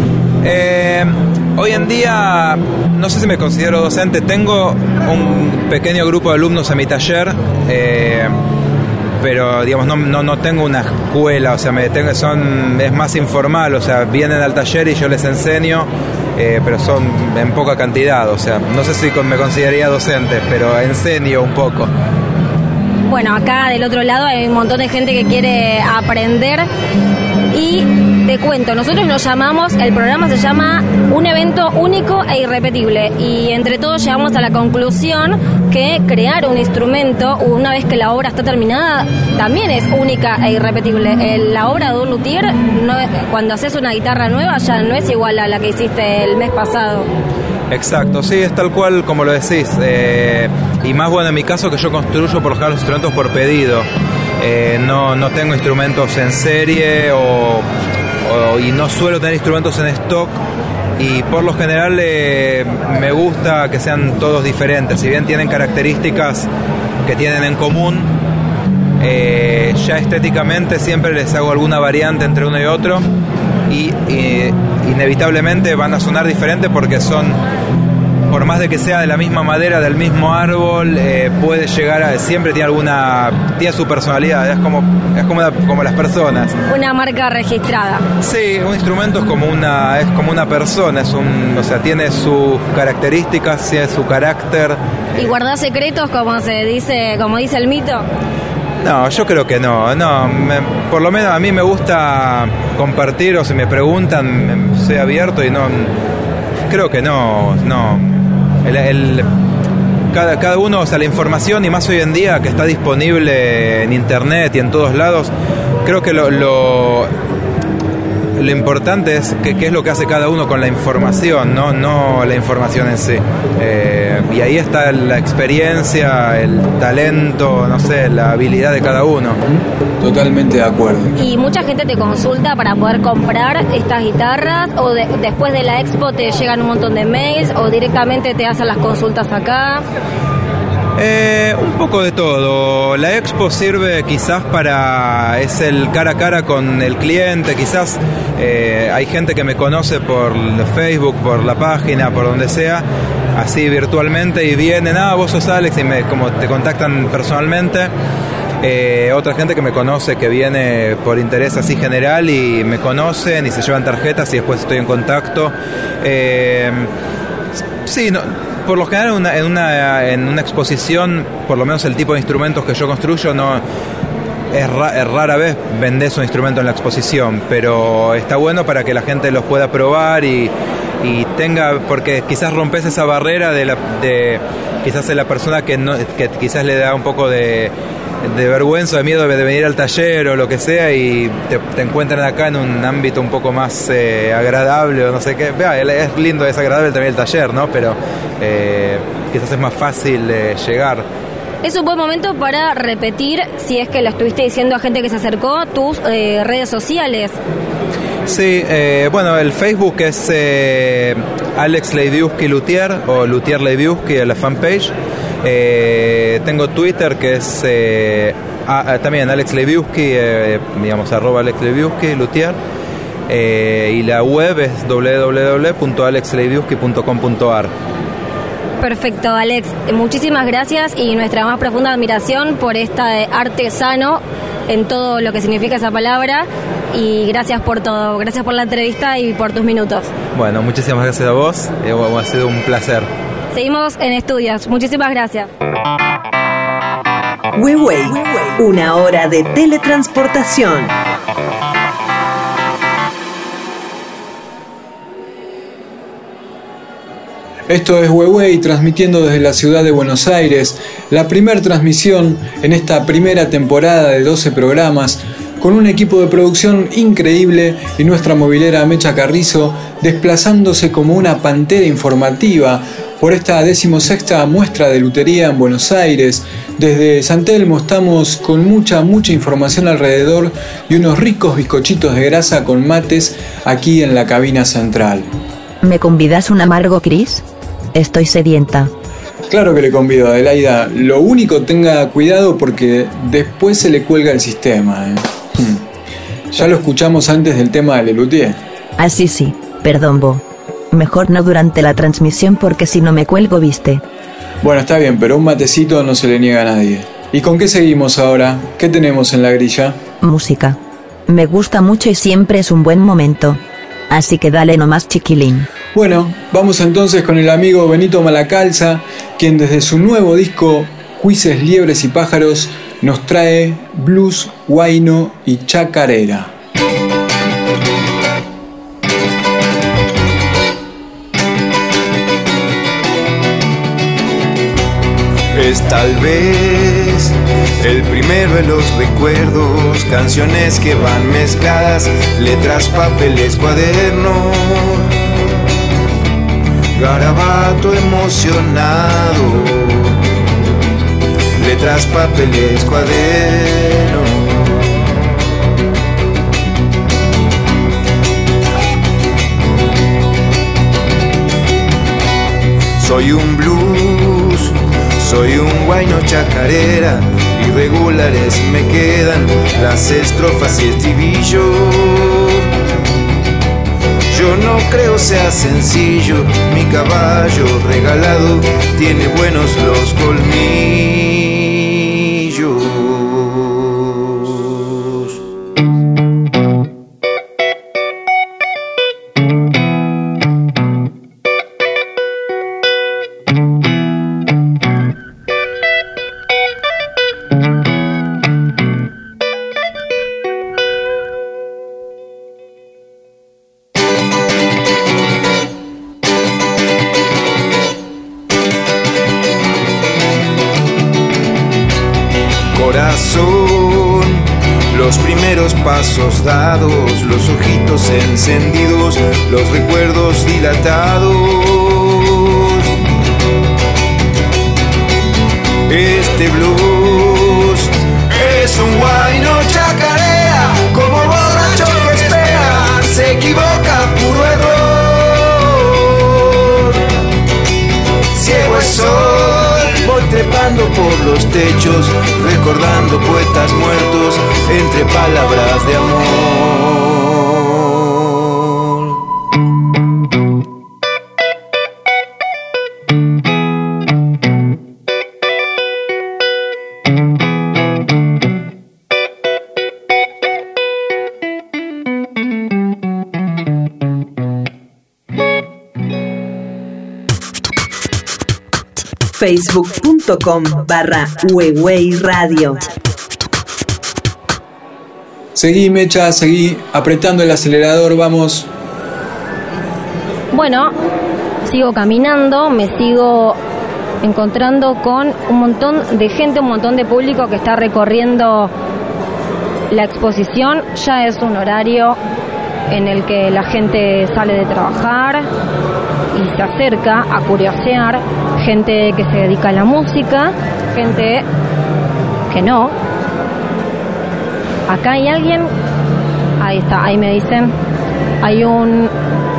Hoy en día no sé si me considero docente. Tengo un pequeño grupo de alumnos en mi taller, pero digamos no tengo una escuela, o sea, es más informal, o sea, vienen al taller y yo les enseño, pero son en poca cantidad, o sea, no sé si me consideraría docente, pero enseño un poco. Bueno, acá del otro lado hay un montón de gente que quiere aprender y te cuento, nosotros nos llamamos, el programa se llama Un evento único e irrepetible y entre todos llegamos a la conclusión que crear un instrumento una vez que la obra está terminada también es única e irrepetible. La obra de un luthier, cuando haces una guitarra nueva ya no es igual a la que hiciste el mes pasado. Exacto, sí, es tal cual como lo decís. Y más bueno en mi caso que yo construyo por lo general los instrumentos por pedido. No tengo instrumentos en serie y no suelo tener instrumentos en stock. Y por lo general me gusta que sean todos diferentes. Si bien tienen características que tienen en común, ya estéticamente siempre les hago alguna variante entre uno y otro. Y inevitablemente van a sonar diferentes porque por más de que sea de la misma madera, del mismo árbol, puede llegar siempre tiene su personalidad, es como las personas. Una marca registrada. Sí, un instrumento es como una persona, o sea, tiene sus características, tiene su carácter. ¿Y guardás secretos como dice el mito? No, yo creo que no, por lo menos a mí me gusta compartir, o si me preguntan, soy abierto y creo que no. Cada uno, o sea, la información, y más hoy en día que está disponible en internet y en todos lados, creo que lo importante es qué es lo que hace cada uno con la información, no la información en sí. Y ahí está la experiencia, el talento, no sé, la habilidad de cada uno. Totalmente de acuerdo. Y mucha gente te consulta para poder comprar estas guitarras, o después de la expo te llegan un montón de mails, o directamente te hacen las consultas acá. Un poco de todo. La expo sirve quizás es el cara a cara con el cliente. Quizás hay gente que me conoce por Facebook, por la página, por donde sea, así virtualmente, y vienen, vos sos Alex, y como te contactan personalmente. Otra gente que me conoce, que viene por interés así general y me conocen y se llevan tarjetas y después estoy en contacto. Sí, por lo general en una exposición, por lo menos el tipo de instrumentos que yo construyo, es rara vez vendés un instrumento en la exposición, pero está bueno para que la gente los pueda probar y tenga, porque quizás rompes esa barrera de quizás de la persona que quizás le da un poco de vergüenza, de miedo de venir al taller o lo que sea, y te encuentran acá en un ámbito un poco más agradable o no sé qué. Es lindo, es agradable también el taller, ¿no? Pero quizás es más fácil llegar. Es un buen momento para repetir, si es que lo estuviste diciendo a gente que se acercó, tus redes sociales. Sí, bueno, el Facebook es Alex Leibiuski Luthier, o Luthier Leibiuski, la fanpage. Tengo Twitter, que es también Alex Leibiuski, @Alex Leibiuski Luthier. Y la web es www.alexleibiuski.com.ar. Perfecto, Alex. Muchísimas gracias y nuestra más profunda admiración por esta artesano en todo lo que significa esa palabra. Y gracias por todo. Gracias por la entrevista y por tus minutos. Bueno, muchísimas gracias a vos. Ha sido un placer. Seguimos en estudios. Muchísimas gracias. Huehue, una hora de teletransportación. Esto es Huehue, transmitiendo desde la ciudad de Buenos Aires, la primera transmisión en esta primera temporada de 12 programas, con un equipo de producción increíble y nuestra movilera Mecha Carrizo desplazándose como una pantera informativa por esta 16ª muestra de lutería en Buenos Aires. Desde San Telmo estamos con mucha información alrededor y unos ricos bizcochitos de grasa con mates aquí en la cabina central. ¿Me convidas un amargo, Chris? Estoy sedienta. Claro que le convido, Adelaida. Lo único, tenga cuidado porque después se le cuelga el sistema. Ya lo escuchamos antes del tema de Lelutier. Ah, sí, perdón, Bo. Mejor no durante la transmisión porque si no me cuelgo, ¿viste? Bueno, está bien, pero un matecito no se le niega a nadie. ¿Y con qué seguimos ahora? ¿Qué tenemos en la grilla? Música. Me gusta mucho y siempre es un buen momento. Así que dale nomás, chiquilín. Bueno, vamos entonces con el amigo Benito Malacalza, quien desde su nuevo disco Cuises, Liebres y Pájaros nos trae blues, huayno y chacarera. Es tal vez el primero de los recuerdos, canciones que van mezcladas, letras, papeles, cuadernos, garabato emocionado, letras, papeles, cuadernos. Soy un blues, soy un huayno chacarera, irregulares me quedan las estrofas y el estribillo. Yo no creo sea sencillo, mi caballo regalado tiene buenos los colmillos. Los primeros pasos dados, los ojitos encendidos, los recuerdos dilatados. Este blues es un huayno chacarera, como borracho que espera, se equivoca puro error. Ciego es sol, voy trepando por los techos, recordando poetas muertos entre palabras de amor. Facebook.com/Huehue Radio. Seguí, Mecha, seguí apretando el acelerador, vamos. Bueno, sigo caminando, me sigo encontrando con un montón de gente, un montón de público que está recorriendo la exposición. Ya es un horario en el que la gente sale de trabajar y se acerca a curiosear, gente que se dedica a la música, gente que no. Acá hay alguien, ahí está, ahí me dicen, hay un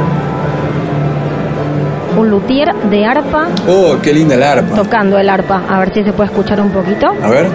luthier de arpa. Oh, qué linda el arpa. Tocando el arpa, a ver si se puede escuchar un poquito. A ver.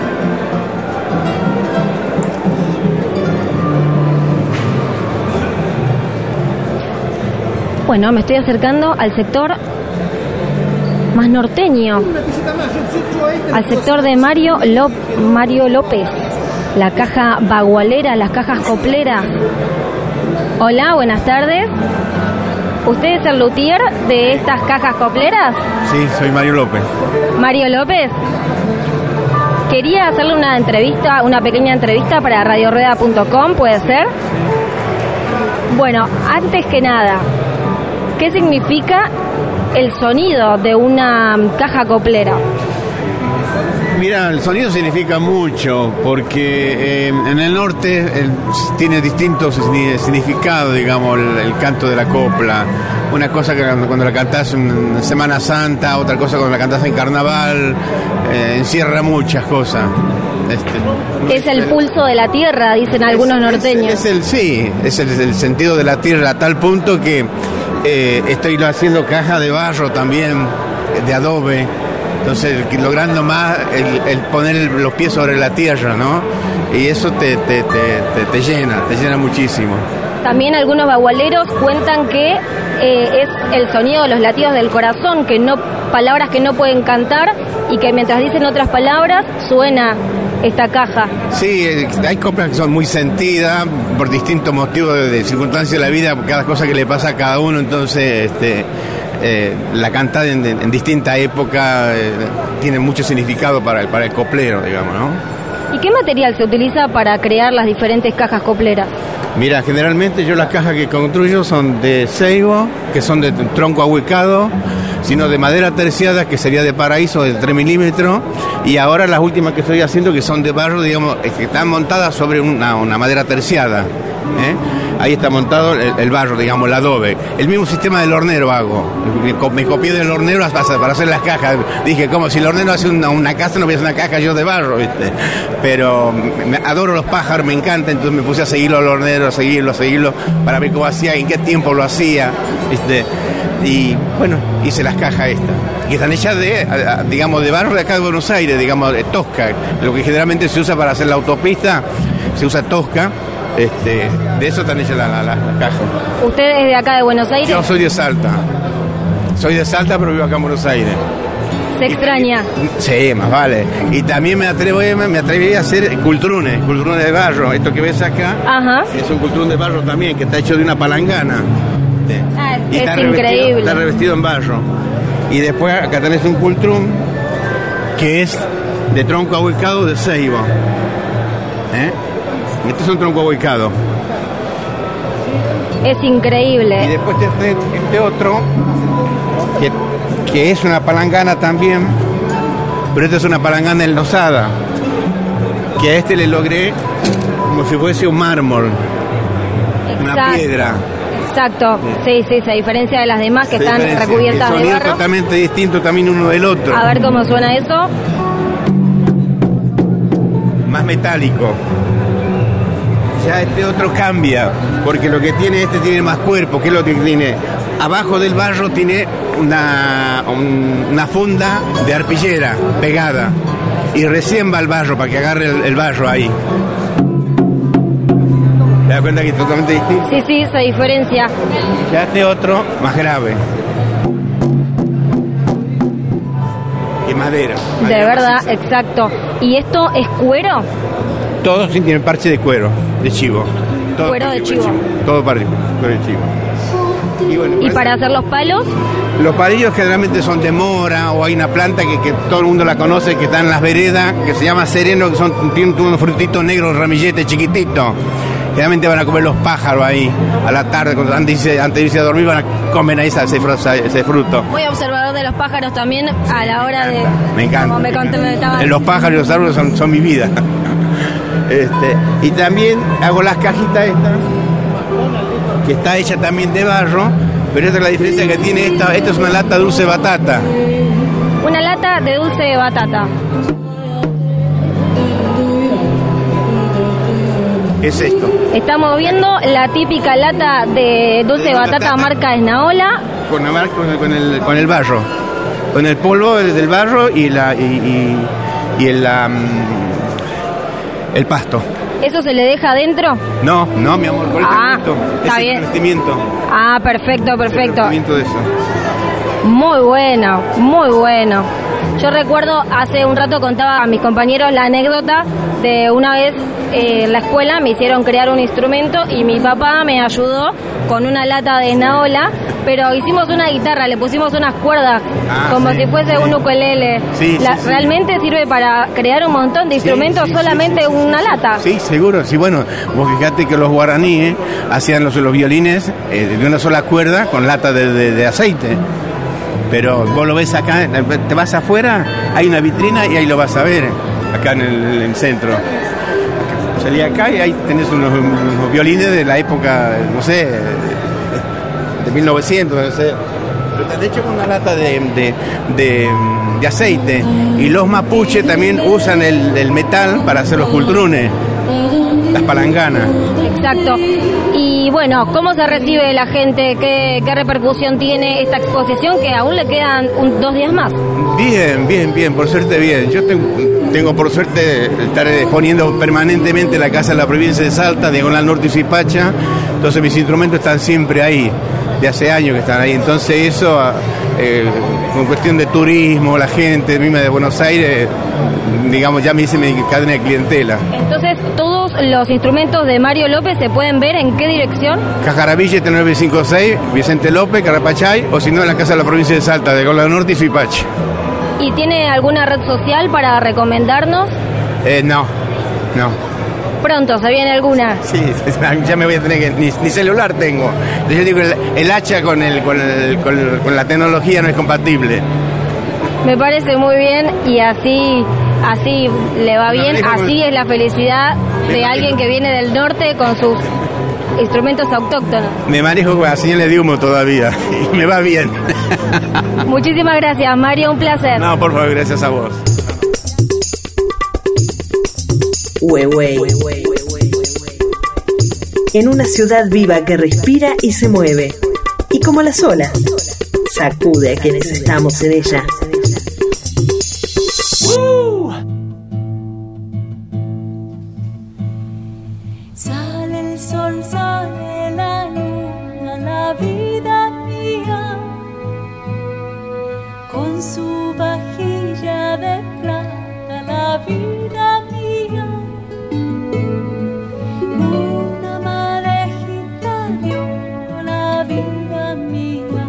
Bueno, me estoy acercando al sector más norteño, al sector de Mario López, la caja bagualera, las cajas copleras. Hola, buenas tardes. ¿Usted es el luthier de estas cajas copleras? Sí, soy Mario López. Mario López. Quería hacerle una entrevista, una pequeña entrevista para radiorueda.com, ¿puede ser? Bueno, antes que nada, ¿qué significa el sonido de una caja coplera? Mira, el sonido significa mucho porque en el norte tiene distintos significados, digamos, el canto de la copla. Una cosa que cuando la cantás en Semana Santa, otra cosa cuando la cantás en Carnaval, encierra muchas cosas. Es el pulso de la tierra, dicen algunos norteños. Es el sentido de la tierra a tal punto que Estoy haciendo caja de barro también, de adobe. Entonces, logrando más el poner los pies sobre la tierra, ¿no? Y eso te llena muchísimo. También algunos bagualeros cuentan que es el sonido de los latidos del corazón, que no, palabras que no pueden cantar y que mientras dicen otras palabras suena esta caja. Sí, hay coplas que son muy sentidas por distintos motivos de circunstancias de la vida, cada cosa que le pasa a cada uno, entonces la cantada en distinta época tiene mucho significado para el coplero, digamos, ¿no? ¿Y qué material se utiliza para crear las diferentes cajas copleras? Mira, generalmente yo las cajas que construyo son de ceibo, que son de tronco ahuecado, sino de madera terciada, que sería de paraíso, de 3 milímetros, y ahora las últimas que estoy haciendo, que son de barro, digamos, que están montadas sobre una madera terciada. Ahí está montado el barro, digamos, el adobe. El mismo sistema del hornero hago. Me copié del hornero para hacer las cajas. Dije, como si el hornero hace una casa, no voy a hacer una caja yo de barro, ¿viste? Pero adoro los pájaros, me encanta, entonces me puse a seguirlo al hornero, a seguirlo, para ver cómo hacía, en qué tiempo lo hacía, ¿viste? Y bueno, hice las cajas estas, que están hechas digamos, de barro de acá de Buenos Aires, digamos, de tosca. Lo que generalmente se usa para hacer la autopista, se usa tosca. De eso están hechas las cajas. ¿Usted es de acá de Buenos Aires? Yo soy de Salta. Pero vivo acá en Buenos Aires. ¿Se extraña? Sí, más vale. Y también me atreví a hacer cultrunes de barro. Esto que ves acá, ajá, es un cultrún de barro también, que está hecho de una palangana. Y es increíble. Está revestido en barro. Y después acá tenés un cultrún que es de tronco ahuecado de ceibo. Este es un tronco ahuecado. Es increíble. Y después este otro, que es una palangana también, pero esta es una palangana enlosada, que a este le logré como si fuese un mármol, una piedra. Exacto, sí, a diferencia de las demás que están recubiertas de barro. El sonido totalmente distinto también uno del otro. A ver cómo suena eso. Más metálico. Ya este otro cambia, porque lo que tiene tiene más cuerpo, que es lo que tiene. Abajo del barro tiene una funda de arpillera pegada, y recién va el barro para que agarre el barro ahí. ¿Te das cuenta que es totalmente distinto? Sí, se diferencia. Ya este otro, más grave. Que madera. De verdad, exacto. ¿Y esto es cuero? Todos tienen parche de cuero, de chivo. Todo cuero de chivo. Todo cuero de chivo. Y, bueno, ¿y para hacer los palos? Los palillos generalmente son de mora, o hay una planta que todo el mundo la conoce, que está en las veredas, que se llama sereno, que tienen unos frutitos negros, ramilletes chiquititos. Generalmente van a comer los pájaros ahí, a la tarde, antes de irse a dormir, comen ahí ese fruto. Muy observador de los pájaros también a la hora de... Me encanta. Como los pájaros y los árboles son mi vida. Y también hago las cajitas estas, que está hecha también de barro, pero esta es la diferencia que tiene esta es una lata de dulce de batata. Una lata de dulce de batata. Es esto. Estamos viendo la típica lata de dulce de batata marca Esnaola. Con el barro, con el polvo del barro y el pasto. ¿Eso se le deja adentro? No, mi amor, por está bien. Revestimiento. Perfecto. El revestimiento de eso. Muy bueno. Yo recuerdo, hace un rato contaba a mis compañeros la anécdota de una vez en la escuela me hicieron crear un instrumento y mi papá me ayudó con una lata de Esnaola, pero hicimos una guitarra, le pusimos unas cuerdas como si fuese un ukelele. Realmente sirve para crear un montón de instrumentos solamente una lata. Sí, seguro. Sí, bueno, vos fíjate que los guaraníes hacían los violines de una sola cuerda con lata de aceite. Pero vos lo ves acá, te vas afuera, hay una vitrina y ahí lo vas a ver, acá en el centro. Salí acá y ahí tenés unos violines de la época, no sé, de 1900, no sé. Pero está hecho con una lata de aceite. Y los mapuches también usan el metal para hacer los cultrunes. las palanganas. Exacto. Y bueno, ¿cómo se recibe la gente? ¿Qué repercusión tiene esta exposición que aún le quedan 2 días más? Bien, por suerte bien. Yo tengo por suerte estar exponiendo permanentemente la Casa de la Provincia de Salta, Diagonal Norte y Suipacha, entonces mis instrumentos están siempre ahí, de hace años que están ahí, entonces eso, con cuestión de turismo, la gente misma de Buenos Aires, digamos, ya me hice mi cadena de clientela. Entonces, ¿todos los instrumentos de Mario López se pueden ver en qué dirección? Cajaravillete 956, Vicente López, Carapachay, o si no en la Casa de la Provincia de Salta, de Diagonal Norte y Suipacha. ¿Y tiene alguna red social para recomendarnos? No. Pronto, ¿se viene alguna? Sí, ya me voy a tener que... Ni celular tengo. Yo digo, el hacha con la tecnología no es compatible. Me parece muy bien y así le va bien, así es la felicidad de alguien que viene del norte con sus instrumentos autóctonos. Me manejo con las señales de humo todavía y me va bien. Muchísimas gracias, Mario, un placer. No, por favor, gracias a vos. Huehue. En una ciudad viva que respira y se mueve, y como las olas, sacude a quienes estamos en ella. Sale el sol, sale la luna, la vida mía, con su vajilla de plata, la vida mía. Una madejita de oro, la vida mía.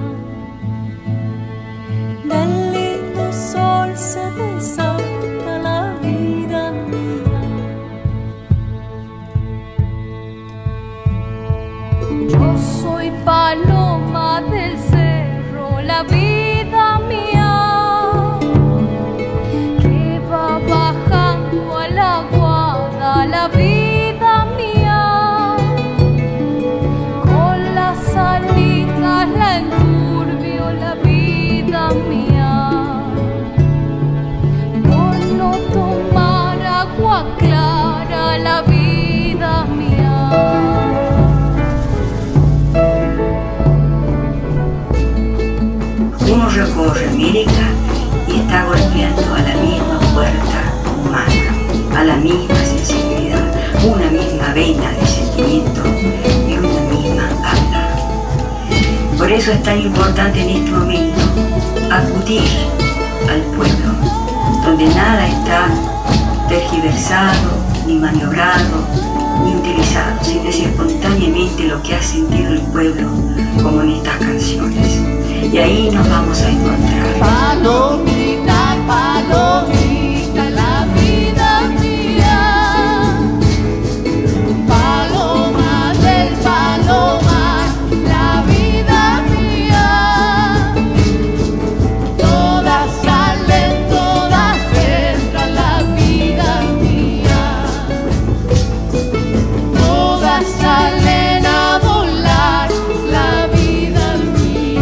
Del lindo sol se desata la vida mía. Yo soy paloma del cerro, la vida mía, que va bajando a la guada, la vida mía, con las alitas la enturbio, la vida mía, por no tomar agua clara, la vida mía. Uno recorre América y está golpeando a la misma puerta humana, a la misma sensibilidad, una misma vena de sentimiento y una misma habla. Por eso es tan importante en este momento acudir al pueblo, donde nada está tergiversado, ni maniobrado, ni utilizado, sino es espontáneamente lo que ha sentido el pueblo, como en estas canciones. Y ahí nos vamos a encontrar. Palomita, palomita, la vida mía. Paloma del palomar, la vida mía. Todas salen, todas entran, la vida mía. Todas salen a volar, la vida mía.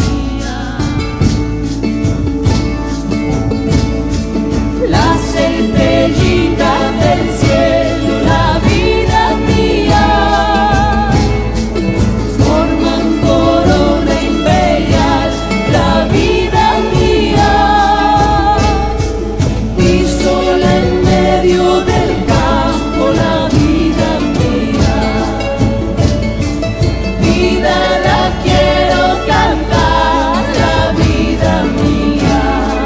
Las estrellitas del cielo, la vida mía, forman corona imperial, la vida mía, y sola en medio del campo, la vida mía. Vida la quiero cantar, la vida mía.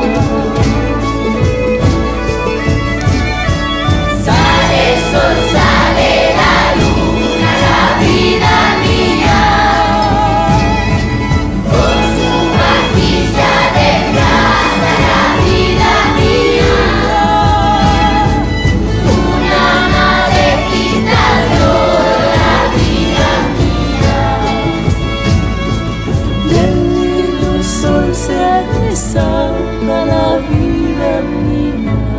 Sale el sol, sale la luna, la vida mía, con su vajilla de plata, la vida mía, una madejita de oro, la vida mía. Del lindo sol se desata la vida mía.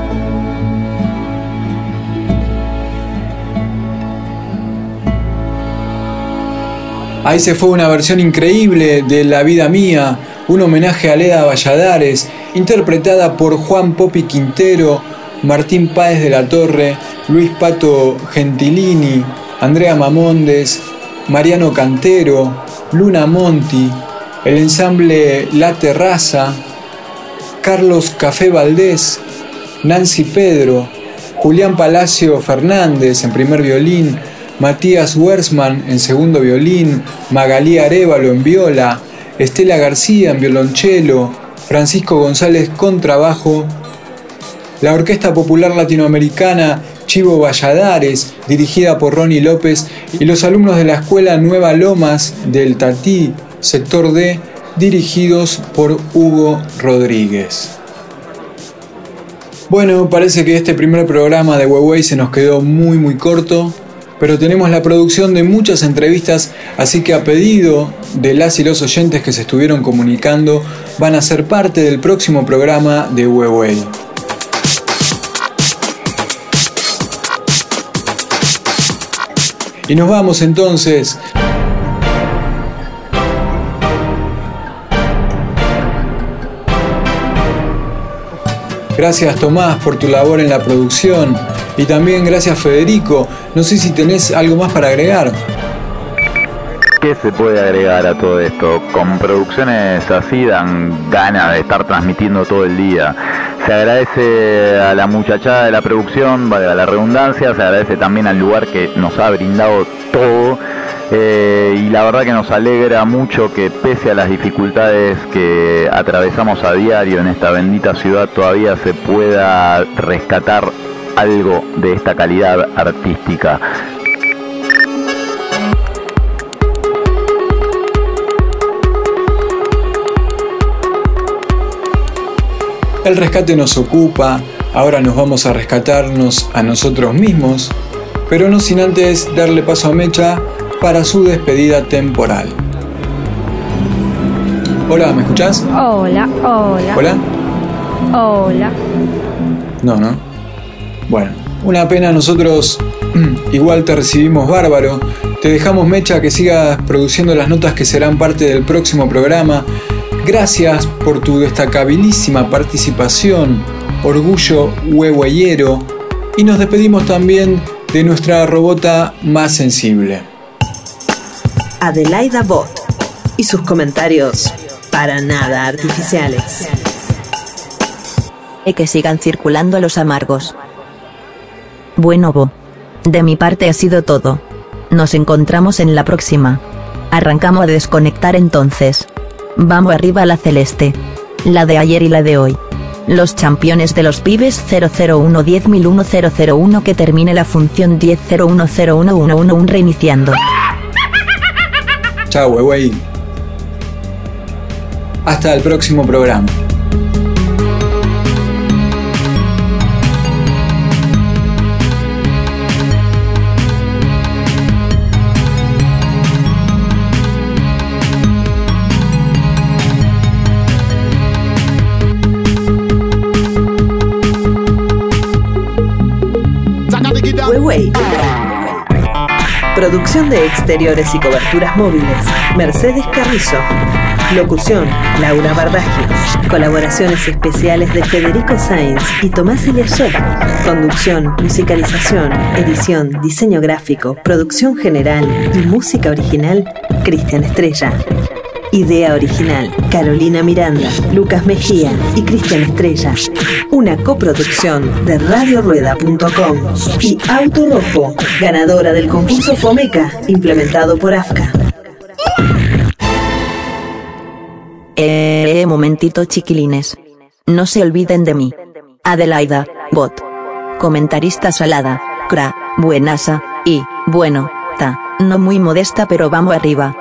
Ahí se fue una versión increíble de La Vida Mía, un homenaje a Leda Valladares, interpretada por Juan Popi Quintero, Martín Páez de la Torre, Luis Pato Gentilini, Andrea Mamondes, Mariano Cantero, Luna Monti, el ensamble La Terraza, Carlos Café Valdés, Nancy Pedro, Julián Palacio Fernández en primer violín, Matías Wersman en segundo violín, Magalí Arévalo en viola, Estela García en violonchelo, Francisco González contrabajo, la Orquesta Popular Latinoamericana Chivo Valladares, dirigida por Ronnie López, y los alumnos de la Escuela Nueva Lomas del Tatí, sector D, dirigidos por Hugo Rodríguez. Bueno, parece que este primer programa de Huehue se nos quedó muy corto, pero tenemos la producción de muchas entrevistas, así que a pedido de las y los oyentes que se estuvieron comunicando, van a ser parte del próximo programa de Huehue. Y nos vamos entonces. Gracias Tomás por tu labor en la producción y también gracias Federico. No sé si tenés algo más para agregar. ¿Qué se puede agregar a todo esto? Con producciones así dan ganas de estar transmitiendo todo el día. Se agradece a la muchachada de la producción, valga la redundancia, se agradece también al lugar que nos ha brindado todo. Y la verdad que nos alegra mucho que pese a las dificultades que atravesamos a diario en esta bendita ciudad todavía se pueda rescatar algo de esta calidad artística. El rescate nos ocupa, ahora nos vamos a rescatarnos a nosotros mismos, pero no sin antes darle paso a Mecha para su despedida temporal. Hola, ¿me escuchás? Hola. ¿Hola? Hola. No. Bueno, una pena, nosotros igual te recibimos bárbaro. Te dejamos, Mecha, que sigas produciendo las notas que serán parte del próximo programa. Gracias por tu destacabilísima participación, orgullo huehueyero, y nos despedimos también de nuestra robota más sensible. Adelaida Bot y sus comentarios para nada artificiales. Y que sigan circulando los amargos. Bueno, Bo. De mi parte ha sido todo. Nos encontramos en la próxima. Arrancamos a desconectar entonces. Vamos arriba la celeste. La de ayer y la de hoy. Los campeones de los pibes 001 10001 que termine la función 10.01.01.11 reiniciando. Chao, Huehue. Hasta el próximo programa. Huehue. Producción de exteriores y coberturas móviles, Mercedes Carrizo. Locución, Laura Bardagio. Colaboraciones especiales de Federico Sainz y Tomás Eliashev. Conducción, musicalización, edición, diseño gráfico, producción general y música original, Cristian Estrella. Idea original, Carolina Miranda, Lucas Mejía y Cristian Estrella. Una coproducción de RadioRueda.com y Auto Rojo, ganadora del concurso Fomeca, implementado por AFCA. Momentito, chiquilines. No se olviden de mí. Adelaida Bot. Comentarista salada, buenasa, y, bueno, no muy modesta, pero vamos arriba.